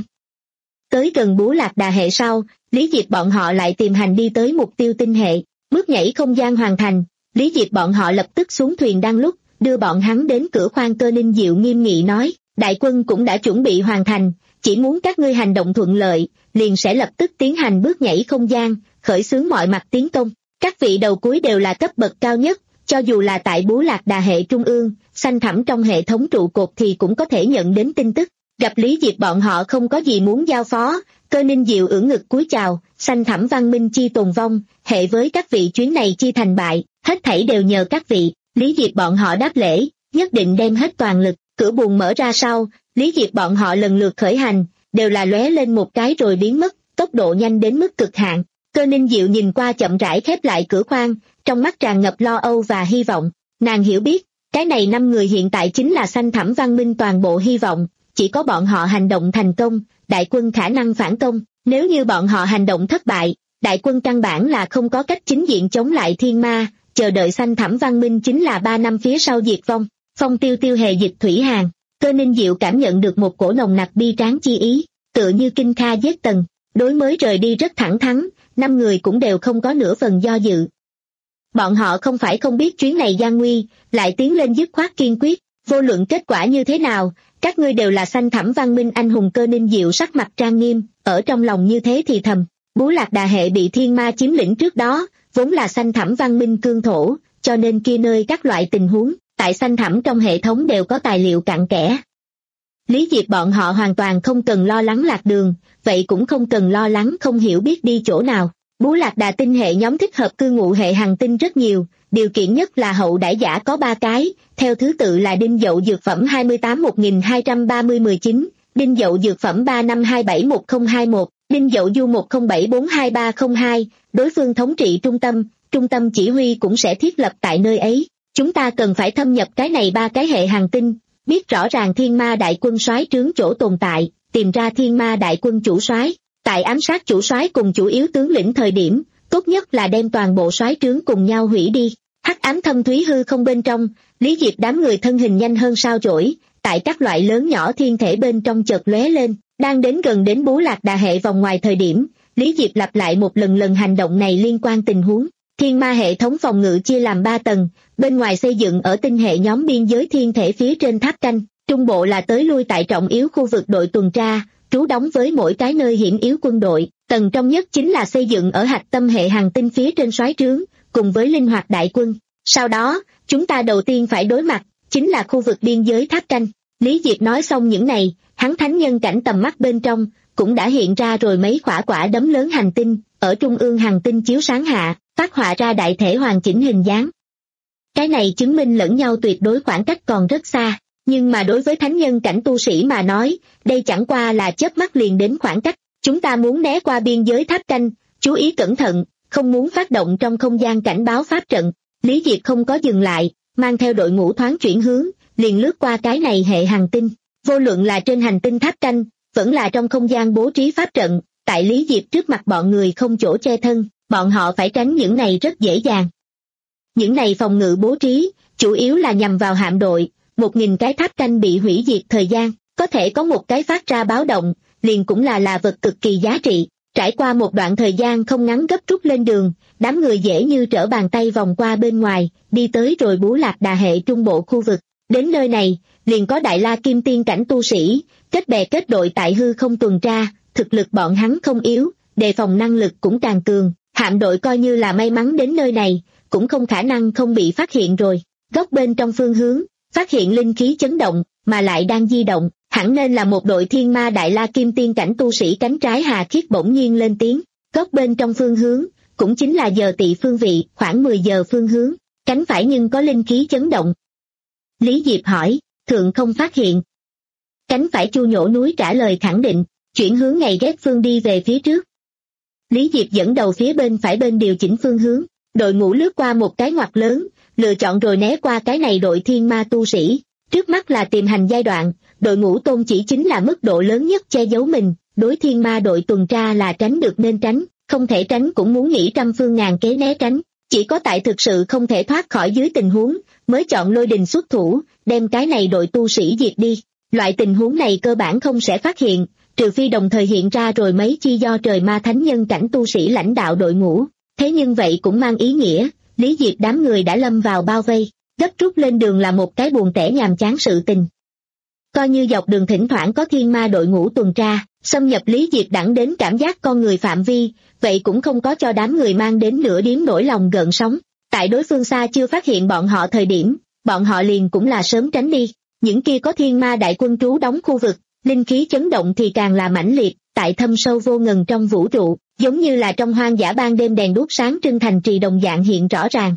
Tới gần Bú Lạc Đà Hệ sau, Lý Diệp bọn họ lại tìm hành đi tới mục tiêu tinh hệ, bước nhảy không gian hoàn thành, Lý Diệp bọn họ lập tức xuống thuyền đang lúc, đưa bọn hắn đến cửa khoang. Cơ Ninh Diệu nghiêm nghị nói, đại quân cũng đã chuẩn bị hoàn thành, chỉ muốn các ngươi hành động thuận lợi, liền sẽ lập tức tiến hành bước nhảy không gian, khởi xướng mọi mặt tiến công. Các vị đầu cuối đều là cấp bậc cao nhất, cho dù là tại Bú Lạc Đà Hệ trung ương, xanh thẳm trong hệ thống trụ cột thì cũng có thể nhận đến tin tức. Gặp Lý Diệp bọn họ không có gì muốn giao phó, Cơ Ninh Diệu ưỡn ngực cúi chào, xanh thẳm văn minh chi tồn vong, hệ với các vị chuyến này chi thành bại, hết thảy đều nhờ các vị. Lý Diệp bọn họ đáp lễ, nhất định đem hết toàn lực. Cửa buồng mở ra sau, Lý Diệp bọn họ lần lượt khởi hành, đều là lóe lên một cái rồi biến mất, tốc độ nhanh đến mức cực hạn. Cơ Ninh Diệu nhìn qua chậm rãi khép lại cửa khoang, trong mắt tràn ngập lo âu và hy vọng. Nàng hiểu biết, cái này năm người hiện tại chính là xanh thẳm văn minh toàn bộ hy vọng, chỉ có bọn họ hành động thành công, đại quân khả năng phản công, nếu như bọn họ hành động thất bại, đại quân căn bản là không có cách chính diện chống lại thiên ma, chờ đợi xanh thẳm văn minh chính là ba năm phía sau diệt vong. Phong Tiêu Tiêu hề dịch thủy hàng, Cơ Ninh Diệu cảm nhận được một cổ nồng nặc bi tráng chi ý, tựa như Kinh Kha giết Tần, đối mới rời đi rất thẳng thắn, năm người cũng đều không có nửa phần do dự. Bọn họ không phải không biết chuyến này gian nguy, lại tiến lên dứt khoát kiên quyết, vô luận kết quả như thế nào, các ngươi đều là xanh thẳm văn minh anh hùng. Cơ Ninh Diệu sắc mặt trang nghiêm, ở trong lòng như thế thì thầm, Bú Lạc Đà Hệ bị thiên ma chiếm lĩnh trước đó, vốn là xanh thẳm văn minh cương thổ, cho nên kia nơi các loại tình huống, tại xanh thẳm trong hệ thống đều có tài liệu cặn kẽ. Lý Diệp bọn họ hoàn toàn không cần lo lắng lạc đường, vậy cũng không cần lo lắng không hiểu biết đi chỗ nào. Bú Lạc Đà tinh hệ nhóm thích hợp cư ngụ hệ hành tinh rất nhiều, điều kiện nhất là hậu đãi giả có ba cái, theo thứ tự là đinh dậu dược phẩm hai mươi tám một nghìn hai trăm ba mươi mười chín, đinh dậu dược phẩm ba năm hai bảy một không hai một, đinh dậu du một không bảy bốn hai ba không hai, đối phương thống trị trung tâm, trung tâm chỉ huy cũng sẽ thiết lập tại nơi ấy. Chúng ta cần phải thâm nhập cái này ba cái hệ hành tinh, biết rõ ràng thiên ma đại quân soái trướng chỗ tồn tại, tìm ra thiên ma đại quân chủ soái. Tại ám sát chủ soái cùng chủ yếu tướng lĩnh thời điểm, tốt nhất là đem toàn bộ soái trướng cùng nhau hủy đi. Hắc ám thâm thúy hư không bên trong, Lý Diệp đám người thân hình nhanh hơn sao chổi, tại các loại lớn nhỏ thiên thể bên trong chợt lóe lên, đang đến gần đến Bú Lạc Đà Hệ vòng ngoài thời điểm, Lý Diệp lặp lại một lần lần hành động này liên quan tình huống. Thiên ma hệ thống phòng ngự chia làm ba tầng, bên ngoài xây dựng ở tinh hệ nhóm biên giới thiên thể phía trên tháp canh, trung bộ là tới lui tại trọng yếu khu vực đội tuần tra, trú đóng với mỗi cái nơi hiểm yếu quân đội, tầng trong nhất chính là xây dựng ở hạch tâm hệ hành tinh phía trên soái trướng, cùng với linh hoạt đại quân. Sau đó, chúng ta đầu tiên phải đối mặt, chính là khu vực biên giới tháp canh. Lý Diệp nói xong những này, hắn thánh nhân cảnh tầm mắt bên trong, cũng đã hiện ra rồi mấy quả quả đấm lớn hành tinh, ở trung ương hành tinh chiếu sáng hạ, phát họa ra đại thể hoàn chỉnh hình dáng. Cái này chứng minh lẫn nhau tuyệt đối khoảng cách còn rất xa, nhưng mà đối với thánh nhân cảnh tu sĩ mà nói, đây chẳng qua là chớp mắt liền đến khoảng cách. Chúng ta muốn né qua biên giới tháp canh, chú ý cẩn thận, không muốn phát động trong không gian cảnh báo pháp trận. Lý Diệp không có dừng lại, mang theo đội ngũ thoáng chuyển hướng, liền lướt qua cái này hệ hành tinh. Vô luận là trên hành tinh tháp canh, vẫn là trong không gian bố trí pháp trận, tại Lý Diệp trước mặt bọn người không chỗ che thân, bọn họ phải tránh những này rất dễ dàng. Những này phòng ngự bố trí, chủ yếu là nhằm vào hạm đội, một nghìn cái tháp canh bị hủy diệt thời gian, có thể có một cái phát ra báo động, liền cũng là là vật cực kỳ giá trị. Trải qua một đoạn thời gian không ngắn gấp rút lên đường, đám người dễ như trở bàn tay vòng qua bên ngoài, đi tới rồi Bú Lạc Đà hệ trung bộ khu vực. Đến nơi này, liền có Đại La Kim Tiên cảnh tu sĩ, kết bè kết đội tại hư không tuần tra, thực lực bọn hắn không yếu, đề phòng năng lực cũng càng cường. Hạm đội coi như là may mắn đến nơi này, cũng không khả năng không bị phát hiện rồi. Góc bên trong phương hướng, phát hiện linh khí chấn động, mà lại đang di động, hẳn nên là một đội thiên ma Đại La Kim Tiên cảnh tu sĩ. Cánh trái Hà Khiết bỗng nhiên lên tiếng. Góc bên trong phương hướng, cũng chính là giờ tỵ phương vị, khoảng mười giờ phương hướng. Cánh phải nhưng có linh khí chấn động. Lý Diệp hỏi, thượng không phát hiện. Cánh phải Chu Nhổ Núi trả lời khẳng định, chuyển hướng ngày ghét phương đi về phía trước. Lý Diệp dẫn đầu phía bên phải bên điều chỉnh phương hướng, đội ngũ lướt qua một cái ngoặt lớn, lựa chọn rồi né qua cái này đội thiên ma tu sĩ. Trước mắt là tìm hành giai đoạn, đội ngũ tôn chỉ chính là mức độ lớn nhất che giấu mình, đối thiên ma đội tuần tra là tránh được nên tránh, không thể tránh cũng muốn nghĩ trăm phương ngàn kế né tránh, chỉ có tại thực sự không thể thoát khỏi dưới tình huống, mới chọn lôi đình xuất thủ, đem cái này đội tu sĩ diệt đi. Loại tình huống này cơ bản không sẽ phát hiện, trừ phi đồng thời hiện ra rồi mấy chi do trời ma thánh nhân cảnh tu sĩ lãnh đạo đội ngũ. Thế nhưng vậy cũng mang ý nghĩa, Lý Diệp đám người đã lâm vào bao vây, gấp rút lên đường là một cái buồn tẻ nhàm chán sự tình. Coi như dọc đường thỉnh thoảng có thiên ma đội ngũ tuần tra, xâm nhập Lý Diệp đẳng đến cảm giác con người phạm vi, vậy cũng không có cho đám người mang đến nửa điểm nổi lòng gợn sóng. Tại đối phương xa chưa phát hiện bọn họ thời điểm, bọn họ liền cũng là sớm tránh đi. Những kia có thiên ma đại quân trú đóng khu vực, linh khí chấn động thì càng là mãnh liệt, tại thâm sâu vô ngần trong vũ trụ, giống như là trong hoang dã ban đêm đèn đuốc sáng trưng thành trì đồng dạng hiện rõ ràng.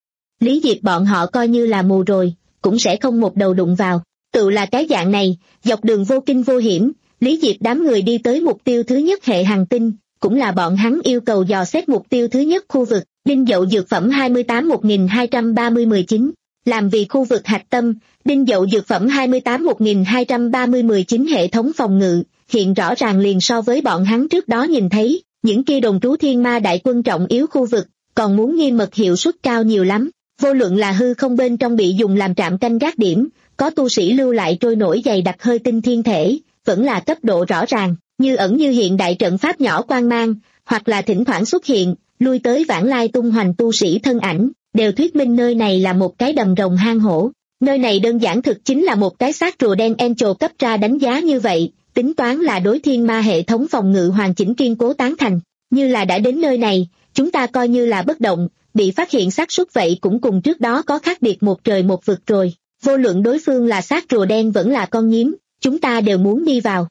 Lý Diệp bọn họ coi như là mù rồi, cũng sẽ không một đầu đụng vào. Tự là cái dạng này, dọc đường vô kinh vô hiểm, Lý Diệp đám người đi tới mục tiêu thứ nhất hệ hành tinh, cũng là bọn hắn yêu cầu dò xét mục tiêu thứ nhất khu vực, đinh dậu dược phẩm hai mươi tám một nghìn hai trăm ba mươi mười chín. Làm vì khu vực hạch tâm, đinh dậu dược phẩm hai mươi tám một nghìn hai trăm ba mươi mười chín hệ thống phòng ngự, hiện rõ ràng liền so với bọn hắn trước đó nhìn thấy, những kia đồng trú thiên ma đại quân trọng yếu khu vực, còn muốn nghiêm mật hiệu suất cao nhiều lắm. Vô luận là hư không bên trong bị dùng làm trạm canh gác điểm, có tu sĩ lưu lại trôi nổi dày đặc hơi tinh thiên thể, vẫn là cấp độ rõ ràng, như ẩn như hiện đại trận pháp nhỏ quang mang, hoặc là thỉnh thoảng xuất hiện, lui tới vãng lai tung hoành tu sĩ thân ảnh, đều thuyết minh nơi này là một cái đầm rồng hang hổ. Nơi này đơn giản thực chính là một cái xác rùa đen Angel cấp ra đánh giá như vậy, tính toán là đối thiên ma hệ thống phòng ngự hoàn chỉnh kiên cố tán thành. Như là đã đến nơi này, chúng ta coi như là bất động, bị phát hiện xác suất vậy cũng cùng trước đó có khác biệt một trời một vực rồi. Vô luận đối phương là xác rùa đen vẫn là con nhím, chúng ta đều muốn đi vào.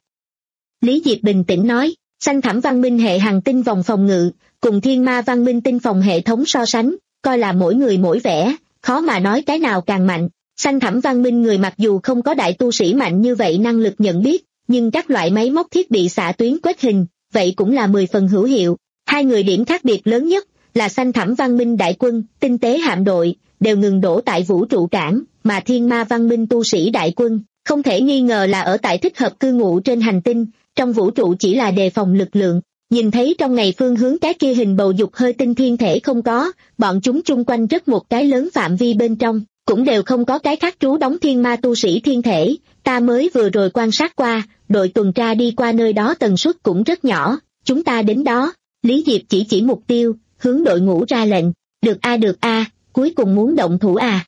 Lý Diệp bình tĩnh nói, xanh thẳm văn minh hệ hành tinh vòng phòng ngự, cùng thiên ma văn minh tinh phòng hệ thống so sánh, coi là mỗi người mỗi vẻ, khó mà nói cái nào càng mạnh. Xanh thẳm văn minh người mặc dù không có đại tu sĩ mạnh như vậy năng lực nhận biết, nhưng các loại máy móc thiết bị xạ tuyến quét hình, vậy cũng là mười phần hữu hiệu. Hai người điểm khác biệt lớn nhất là xanh thẳm văn minh đại quân, tinh tế hạm đội, đều ngừng đổ tại vũ trụ cảng, mà thiên ma văn minh tu sĩ đại quân, không thể nghi ngờ là ở tại thích hợp cư ngụ trên hành tinh, trong vũ trụ chỉ là đề phòng lực lượng. Nhìn thấy trong ngày phương hướng cái kia hình bầu dục hơi tinh thiên thể không có, bọn chúng chung quanh rất một cái lớn phạm vi bên trong, cũng đều không có cái khác trú đóng thiên ma tu sĩ thiên thể. Ta mới vừa rồi quan sát qua, đội tuần tra đi qua nơi đó tần suất cũng rất nhỏ, chúng ta đến đó. Lý Diệp chỉ chỉ mục tiêu, hướng đội ngũ ra lệnh, được a được a, cuối cùng muốn động thủ à.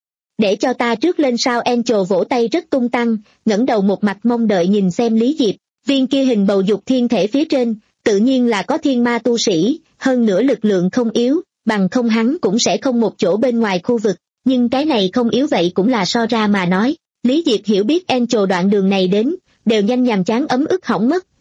Để cho ta trước lên sao. Angel vỗ tay rất tung tăng, ngẩng đầu một mặt mong đợi nhìn xem Lý Diệp, viên kia hình bầu dục thiên thể phía trên, tự nhiên là có thiên ma tu sĩ, hơn nữa lực lượng không yếu, bằng không hắn cũng sẽ không một chỗ bên ngoài khu vực, nhưng cái này không yếu vậy cũng là so ra mà nói. Lý Diệp hiểu biết Angel đoạn đường này đến, đều nhanh nhàm chán ấm ức hỏng mất,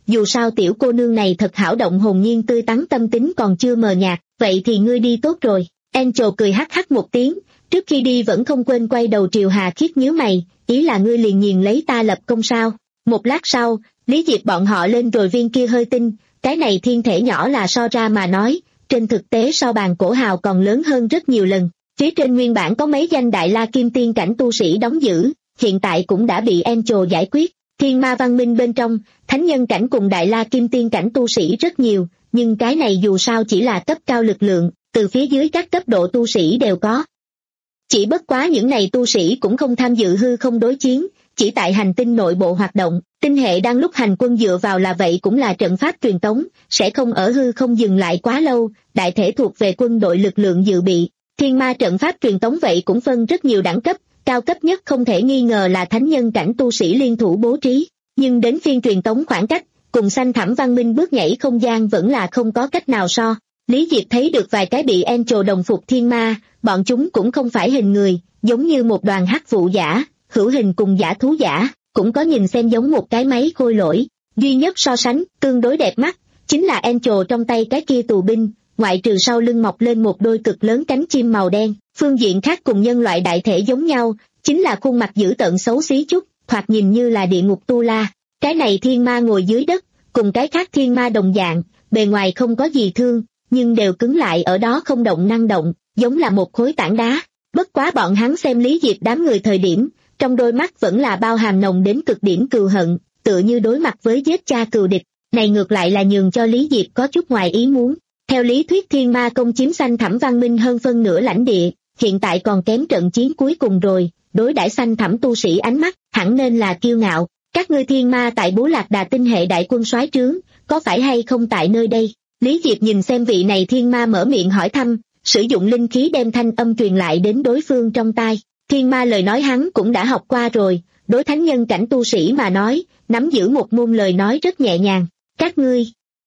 dù sao tiểu cô nương này thật hảo động hồn nhiên tươi tắn tâm tính còn chưa mờ nhạt, vậy thì ngươi đi tốt rồi. Angel cười hắc hắc một tiếng, trước khi đi vẫn không quên quay đầu triều Hà Khiết nhíu mày, ý là ngươi liền nhìn lấy ta lập công sao. Một lát sau, Lý Diệp bọn họ lên rồi viên kia hơi tinh, cái này thiên thể nhỏ là so ra mà nói, trên thực tế so bàn cổ hào còn lớn hơn rất nhiều lần. Phía trên nguyên bản có mấy danh đại la kim tiên cảnh tu sĩ đóng giữ, hiện tại cũng đã bị Angel giải quyết. Thiên ma văn minh bên trong, thánh nhân cảnh cùng đại la kim tiên cảnh tu sĩ rất nhiều, nhưng cái này dù sao chỉ là cấp cao lực lượng, từ phía dưới các cấp độ tu sĩ đều có. Chỉ bất quá những này tu sĩ cũng không tham dự hư không đối chiến, chỉ tại hành tinh nội bộ hoạt động, tinh hệ đang lúc hành quân dựa vào là vậy cũng là trận pháp truyền tống, sẽ không ở hư không dừng lại quá lâu, đại thể thuộc về quân đội lực lượng dự bị. Thiên ma trận pháp truyền tống vậy cũng phân rất nhiều đẳng cấp, cao cấp nhất không thể nghi ngờ là thánh nhân cảnh tu sĩ liên thủ bố trí, nhưng đến phiên truyền tống khoảng cách, cùng xanh thẳm văn minh bước nhảy không gian vẫn là không có cách nào so. Lý Diệp thấy được vài cái bị Angel đồng phục thiên ma, bọn chúng cũng không phải hình người, giống như một đoàn hắc vụ giả, hữu hình cùng giả thú giả, cũng có nhìn xem giống một cái máy khôi lỗi. Duy nhất so sánh, tương đối đẹp mắt, chính là Angel trong tay cái kia tù binh, ngoại trừ sau lưng mọc lên một đôi cực lớn cánh chim màu đen, phương diện khác cùng nhân loại đại thể giống nhau, chính là khuôn mặt dữ tợn xấu xí chút, thoạt nhìn như là địa ngục tu la. Cái này thiên ma ngồi dưới đất, cùng cái khác thiên ma đồng dạng, bề ngoài không có gì thương, nhưng đều cứng lại ở đó không động năng động, giống là một khối tảng đá. Bất quá bọn hắn xem Lý Diệp đám người thời điểm, trong đôi mắt vẫn là bao hàm nồng đến cực điểm cừu hận, tựa như đối mặt với giết cha cừu địch, này ngược lại là nhường cho Lý Diệp có chút ngoài ý muốn. Theo lý thuyết thiên ma công chiếm xanh thẳm văn minh hơn phân nửa lãnh địa, hiện tại còn kém trận chiến cuối cùng rồi, đối đãi xanh thẳm tu sĩ ánh mắt, hẳn nên là kiêu ngạo. Các ngươi thiên ma tại Bố Lạc Đà tinh hệ đại quân soái trướng, có phải hay không tại nơi đây? Lý Diệp nhìn xem vị này thiên ma mở miệng hỏi thăm, sử dụng linh khí đem thanh âm truyền lại đến đối phương trong tai. Thiên ma lời nói hắn cũng đã học qua rồi, đối thánh nhân cảnh tu sĩ mà nói, nắm giữ một môn lời nói rất nhẹ nhàng. Các ngươi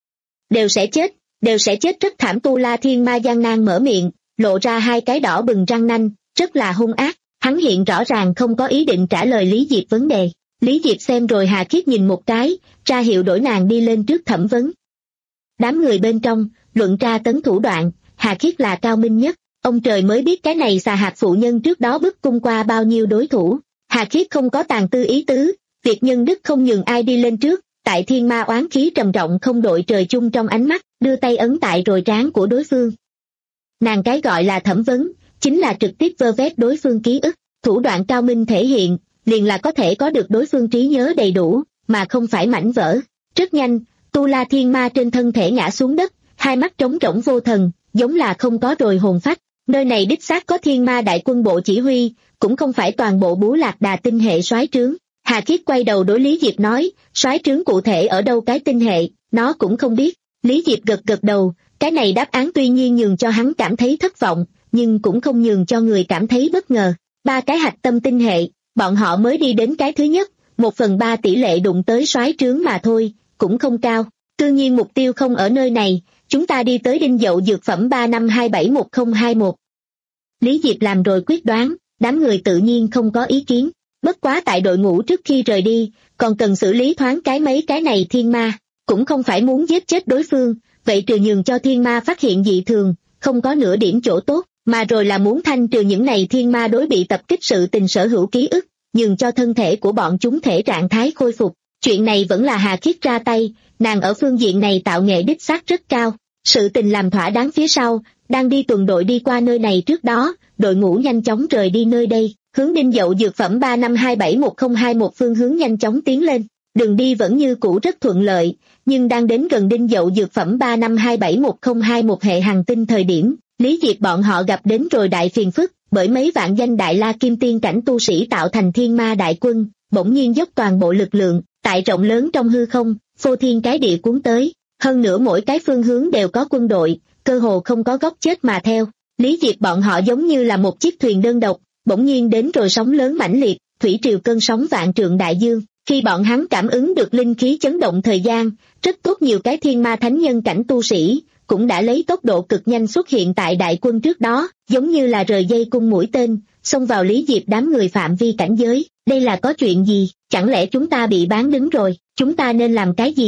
đều sẽ chết, đều sẽ chết rất thảm. Tu La thiên ma gian nan mở miệng, lộ ra hai cái đỏ bừng răng nanh, rất là hung ác. Hắn hiện rõ ràng không có ý định trả lời Lý Diệp vấn đề. Lý Diệp xem rồi Hà Khiết nhìn một cái, ra hiệu đổi nàng đi lên trước thẩm vấn. Đám người bên trong, luận tra tấn thủ đoạn, Hà Khiết là cao minh nhất. Ông trời mới biết cái này xà hạt phụ nhân trước đó bức cung qua bao nhiêu đối thủ. Hà Khiết không có tàn tư ý tứ, việc nhân đức không nhường ai đi lên trước, tại thiên ma oán khí trầm trọng không đội trời chung trong ánh mắt, đưa tay ấn tại rồi trán của đối phương. Nàng cái gọi là thẩm vấn, chính là trực tiếp vơ vét đối phương ký ức, thủ đoạn cao minh thể hiện, liền là có thể có được đối phương trí nhớ đầy đủ, mà không phải mảnh vỡ. Rất nhanh, Tu La thiên ma trên thân thể ngã xuống đất, hai mắt trống rỗng vô thần, giống là không có rồi hồn phách. Nơi này đích xác có thiên ma đại quân bộ chỉ huy, cũng không phải toàn bộ Bố Lạc Đà tinh hệ soái trướng. Hà Khiết quay đầu đối Lý Diệp nói, soái trướng cụ thể ở đâu cái tinh hệ, nó cũng không biết. Lý Diệp gật gật đầu, cái này đáp án tuy nhiên nhường cho hắn cảm thấy thất vọng, nhưng cũng không nhường cho người cảm thấy bất ngờ. Ba cái hạch tâm tinh hệ, bọn họ mới đi đến cái thứ nhất, một phần ba tỷ lệ đụng tới soái trướng mà thôi, cũng không cao. Tự nhiên mục tiêu không ở nơi này, chúng ta đi tới đinh dậu dược phẩm ba năm hai bảy một không hai một. Lý Diệp làm rồi quyết đoán, đám người tự nhiên không có ý kiến. Bất quá tại đội ngũ trước khi rời đi, còn cần xử lý thoáng cái mấy cái này thiên ma, cũng không phải muốn giết chết đối phương, vậy trừ nhường cho thiên ma phát hiện dị thường, không có nửa điểm chỗ tốt, mà rồi là muốn thanh trừ những này thiên ma đối bị tập kích sự tình sở hữu ký ức, nhường cho thân thể của bọn chúng thể trạng thái khôi phục. Chuyện này vẫn là Hà Khiết ra tay, nàng ở phương diện này tạo nghệ đích xác rất cao. Sự tình làm thỏa đáng phía sau, đang đi tuần đội đi qua nơi này trước đó, đội ngũ nhanh chóng rời đi nơi đây, hướng đinh dậu dược phẩm ba năm hai bảy một không hai một phương hướng nhanh chóng tiến lên. Đường đi vẫn như cũ rất thuận lợi, nhưng đang đến gần đinh dậu dược phẩm ba năm hai bảy một không hai một hệ hành tinh thời điểm, Lý Diệp bọn họ gặp đến rồi đại phiền phức, bởi mấy vạn danh đại la kim tiên cảnh tu sĩ tạo thành thiên ma đại quân, bỗng nhiên dốc toàn bộ lực lượng, tại rộng lớn trong hư không, phô thiên cái địa cuốn tới, hơn nữa mỗi cái phương hướng đều có quân đội, cơ hồ không có góc chết mà theo. Lý Diệp bọn họ giống như là một chiếc thuyền đơn độc, bỗng nhiên đến rồi sóng lớn mãnh liệt, thủy triều cơn sóng vạn trượng đại dương. Khi bọn hắn cảm ứng được linh khí chấn động thời gian, rất tốt nhiều cái thiên ma thánh nhân cảnh tu sĩ, cũng đã lấy tốc độ cực nhanh xuất hiện tại đại quân trước đó, giống như là rời dây cung mũi tên, xông vào Lý Diệp đám người phạm vi cảnh giới. Đây là có chuyện gì, chẳng lẽ chúng ta bị bán đứng rồi, chúng ta nên làm cái gì?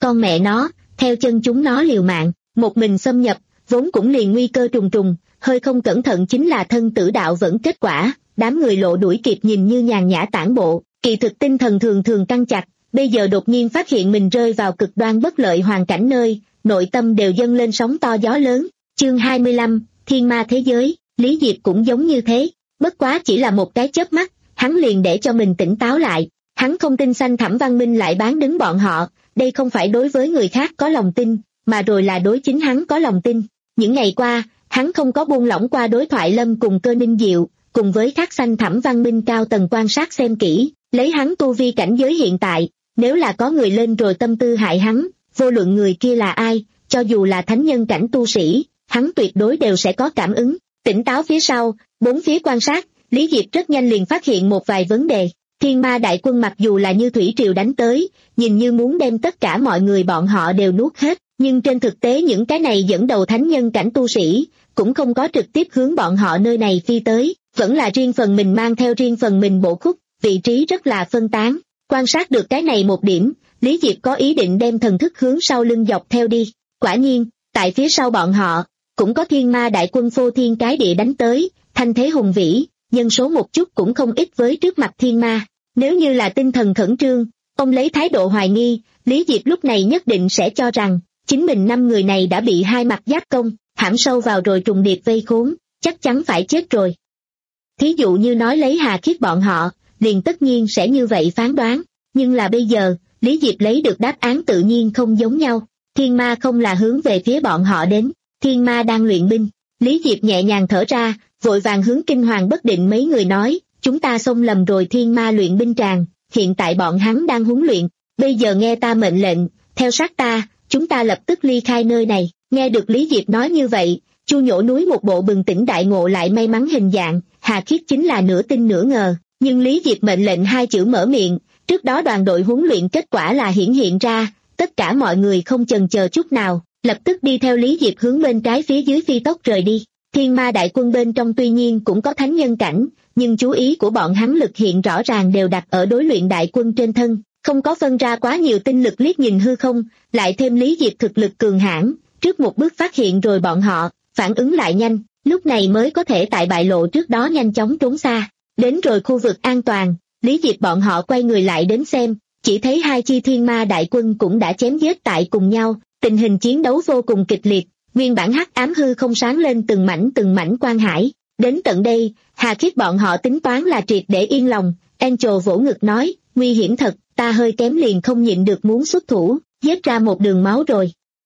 con mẹ nó, theo chân chúng nó liều mạng, một mình xâm nhập, vốn cũng liền nguy cơ trùng trùng, hơi không cẩn thận chính là thân tử đạo vẫn kết quả. Đám người Lộ đuổi kịp nhìn như nhàn nhã tản bộ, kỳ thực tinh thần thường thường căng chặt, bây giờ đột nhiên phát hiện mình rơi vào cực đoan bất lợi hoàn cảnh nơi, nội tâm đều dâng lên sóng to gió lớn. Chương hai mươi lăm, Thiên Ma Thế Giới. Lý Diệp cũng giống như thế, bất quá chỉ là một cái chớp mắt, hắn liền để cho mình tỉnh táo lại. Hắn không tin Xanh Thẳm Văn Minh lại bán đứng bọn họ, đây không phải đối với người khác có lòng tin, mà rồi là đối chính hắn có lòng tin. Những ngày qua, hắn không có buông lỏng qua đối thoại Lâm cùng Cơ Ninh Diệu, cùng với các Xanh Thẳm Văn Minh cao tầng quan sát xem kỹ, lấy hắn tu vi cảnh giới hiện tại, nếu là có người lên rồi tâm tư hại hắn, vô luận người kia là ai, cho dù là thánh nhân cảnh tu sĩ, hắn tuyệt đối đều sẽ có cảm ứng. Tỉnh táo phía sau, bốn phía quan sát, Lý Diệp rất nhanh liền phát hiện một vài vấn đề. Thiên Ma đại quân mặc dù là như thủy triều đánh tới, nhìn như muốn đem tất cả mọi người bọn họ đều nuốt hết, nhưng trên thực tế những cái này dẫn đầu thánh nhân cảnh tu sĩ, cũng không có trực tiếp hướng bọn họ nơi này phi tới, vẫn là riêng phần mình mang theo riêng phần mình bộ khúc, vị trí rất là phân tán. Quan sát được cái này một điểm, Lý Diệp có ý định đem thần thức hướng sau lưng dọc theo đi. Quả nhiên, tại phía sau bọn họ, cũng có thiên ma đại quân phô thiên cái địa đánh tới, thanh thế hùng vĩ, nhân số một chút cũng không ít với trước mặt thiên ma. Nếu như là tinh thần khẩn trương, ông lấy thái độ hoài nghi, Lý Diệp lúc này nhất định sẽ cho rằng, chính mình năm người này đã bị hai mặt giáp công, hãm sâu vào rồi trùng điệp vây khốn, chắc chắn phải chết rồi. Thí dụ như nói lấy Hà Khiết bọn họ, liền tất nhiên sẽ như vậy phán đoán, nhưng là bây giờ, Lý Diệp lấy được đáp án tự nhiên không giống nhau. Thiên ma không là hướng về phía bọn họ đến, thiên ma đang luyện binh. Lý Diệp nhẹ nhàng thở ra, vội vàng hướng kinh hoàng bất định mấy người nói, chúng ta xông lầm rồi thiên ma luyện binh tràng, hiện tại bọn hắn đang huấn luyện, bây giờ nghe ta mệnh lệnh, theo sát ta, chúng ta lập tức ly khai nơi này. Nghe được Lý Diệp nói như vậy, Chu Nhổ Núi một bộ bừng tỉnh đại ngộ lại may mắn hình dạng, Hà Khiết chính là nửa tin nửa ngờ, nhưng Lý Diệp mệnh lệnh hai chữ mở miệng, trước đó đoàn đội huấn luyện kết quả là hiển hiện ra, tất cả mọi người không chần chờ chút nào, lập tức đi theo Lý Diệp hướng bên trái phía dưới phi tốc rời đi. Thiên ma đại quân bên trong tuy nhiên cũng có thánh nhân cảnh, nhưng chú ý của bọn hắn lực hiện rõ ràng đều đặt ở đối luyện đại quân trên thân, không có phân ra quá nhiều tinh lực liếc nhìn hư không, lại thêm Lý Diệp thực lực cường hãn, trước một bước phát hiện rồi bọn họ, phản ứng lại nhanh, lúc này mới có thể tại bại lộ trước đó nhanh chóng trốn xa. Đến rồi khu vực an toàn, Lý Diệp bọn họ quay người lại đến xem, chỉ thấy hai chi thiên ma đại quân cũng đã chém giết tại cùng nhau, tình hình chiến đấu vô cùng kịch liệt, nguyên bản hắc ám hư không sáng lên từng mảnh từng mảnh quang hải. Đến tận đây, Hà Khiết bọn họ tính toán là triệt để yên lòng, Angel vỗ ngực nói, nguy hiểm thật, ta hơi kém liền không nhịn được muốn xuất thủ, giết ra một đường máu rồi.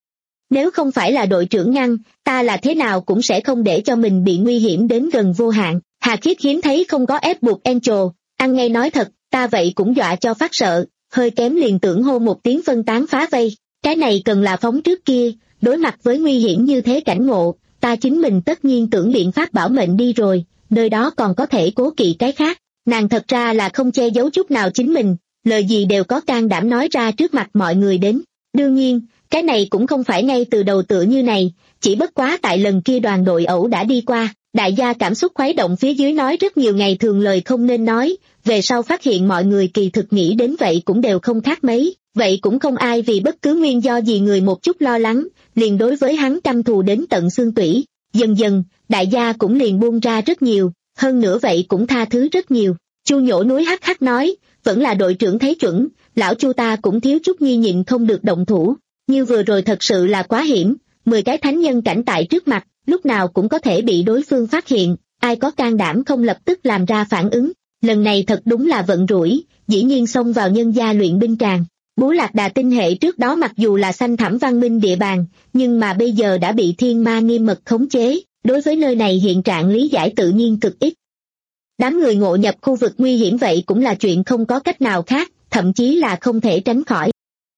Nếu không phải là đội trưởng ngăn, ta là thế nào cũng sẽ không để cho mình bị nguy hiểm đến gần vô hạn. Hà Khiết hiếm thấy không có ép buộc Angel, ăn ngay nói thật, ta vậy cũng dọa cho phát sợ, hơi kém liền tưởng hô một tiếng phân tán phá vây, cái này cần là phóng trước kia, đối mặt với nguy hiểm như thế cảnh ngộ, ta chính mình tất nhiên tưởng biện pháp bảo mệnh đi rồi, nơi đó còn có thể cố kỵ cái khác. Nàng thật ra là không che giấu chút nào chính mình, lời gì đều có can đảm nói ra trước mặt mọi người đến. Đương nhiên, cái này cũng không phải ngay từ đầu tựa như này, chỉ bất quá tại lần kia đoàn đội ẩu đã đi qua, đại gia cảm xúc khuấy động phía dưới nói rất nhiều ngày thường lời không nên nói, về sau phát hiện mọi người kỳ thực nghĩ đến vậy cũng đều không khác mấy, vậy cũng không ai vì bất cứ nguyên do gì người một chút lo lắng, liền đối với hắn căm thù đến tận xương tủy. Dần dần, đại gia cũng liền buông ra rất nhiều, hơn nữa vậy cũng tha thứ rất nhiều. Chu Nhổ Núi hắc hắc nói, vẫn là đội trưởng thấy chuẩn, lão Chu ta cũng thiếu chút nhi nhịn không được động thủ, như vừa rồi thật sự là quá hiểm, mười cái thánh nhân cảnh tại trước mặt, lúc nào cũng có thể bị đối phương phát hiện, ai có can đảm không lập tức làm ra phản ứng. Lần này thật đúng là vận rủi, dĩ nhiên xông vào nhân gia luyện binh tràng. Bú Lạc Đà tinh hệ trước đó mặc dù là Xanh Thẳm Văn Minh địa bàn, nhưng mà bây giờ đã bị thiên ma nghiêm mật khống chế, đối với nơi này hiện trạng lý giải tự nhiên cực ít. Đám người ngộ nhập khu vực nguy hiểm vậy cũng là chuyện không có cách nào khác, thậm chí là không thể tránh khỏi.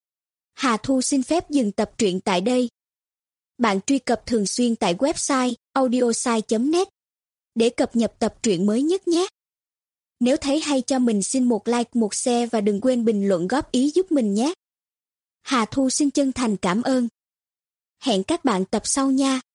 Hà Thu xin phép dừng tập truyện tại đây. Bạn truy cập thường xuyên tại website audiosai chấm net để cập nhật tập truyện mới nhất nhé. Nếu thấy hay cho mình xin một like, một share và đừng quên bình luận góp ý giúp mình nhé. Hà Thu xin chân thành cảm ơn. Hẹn các bạn tập sau nha.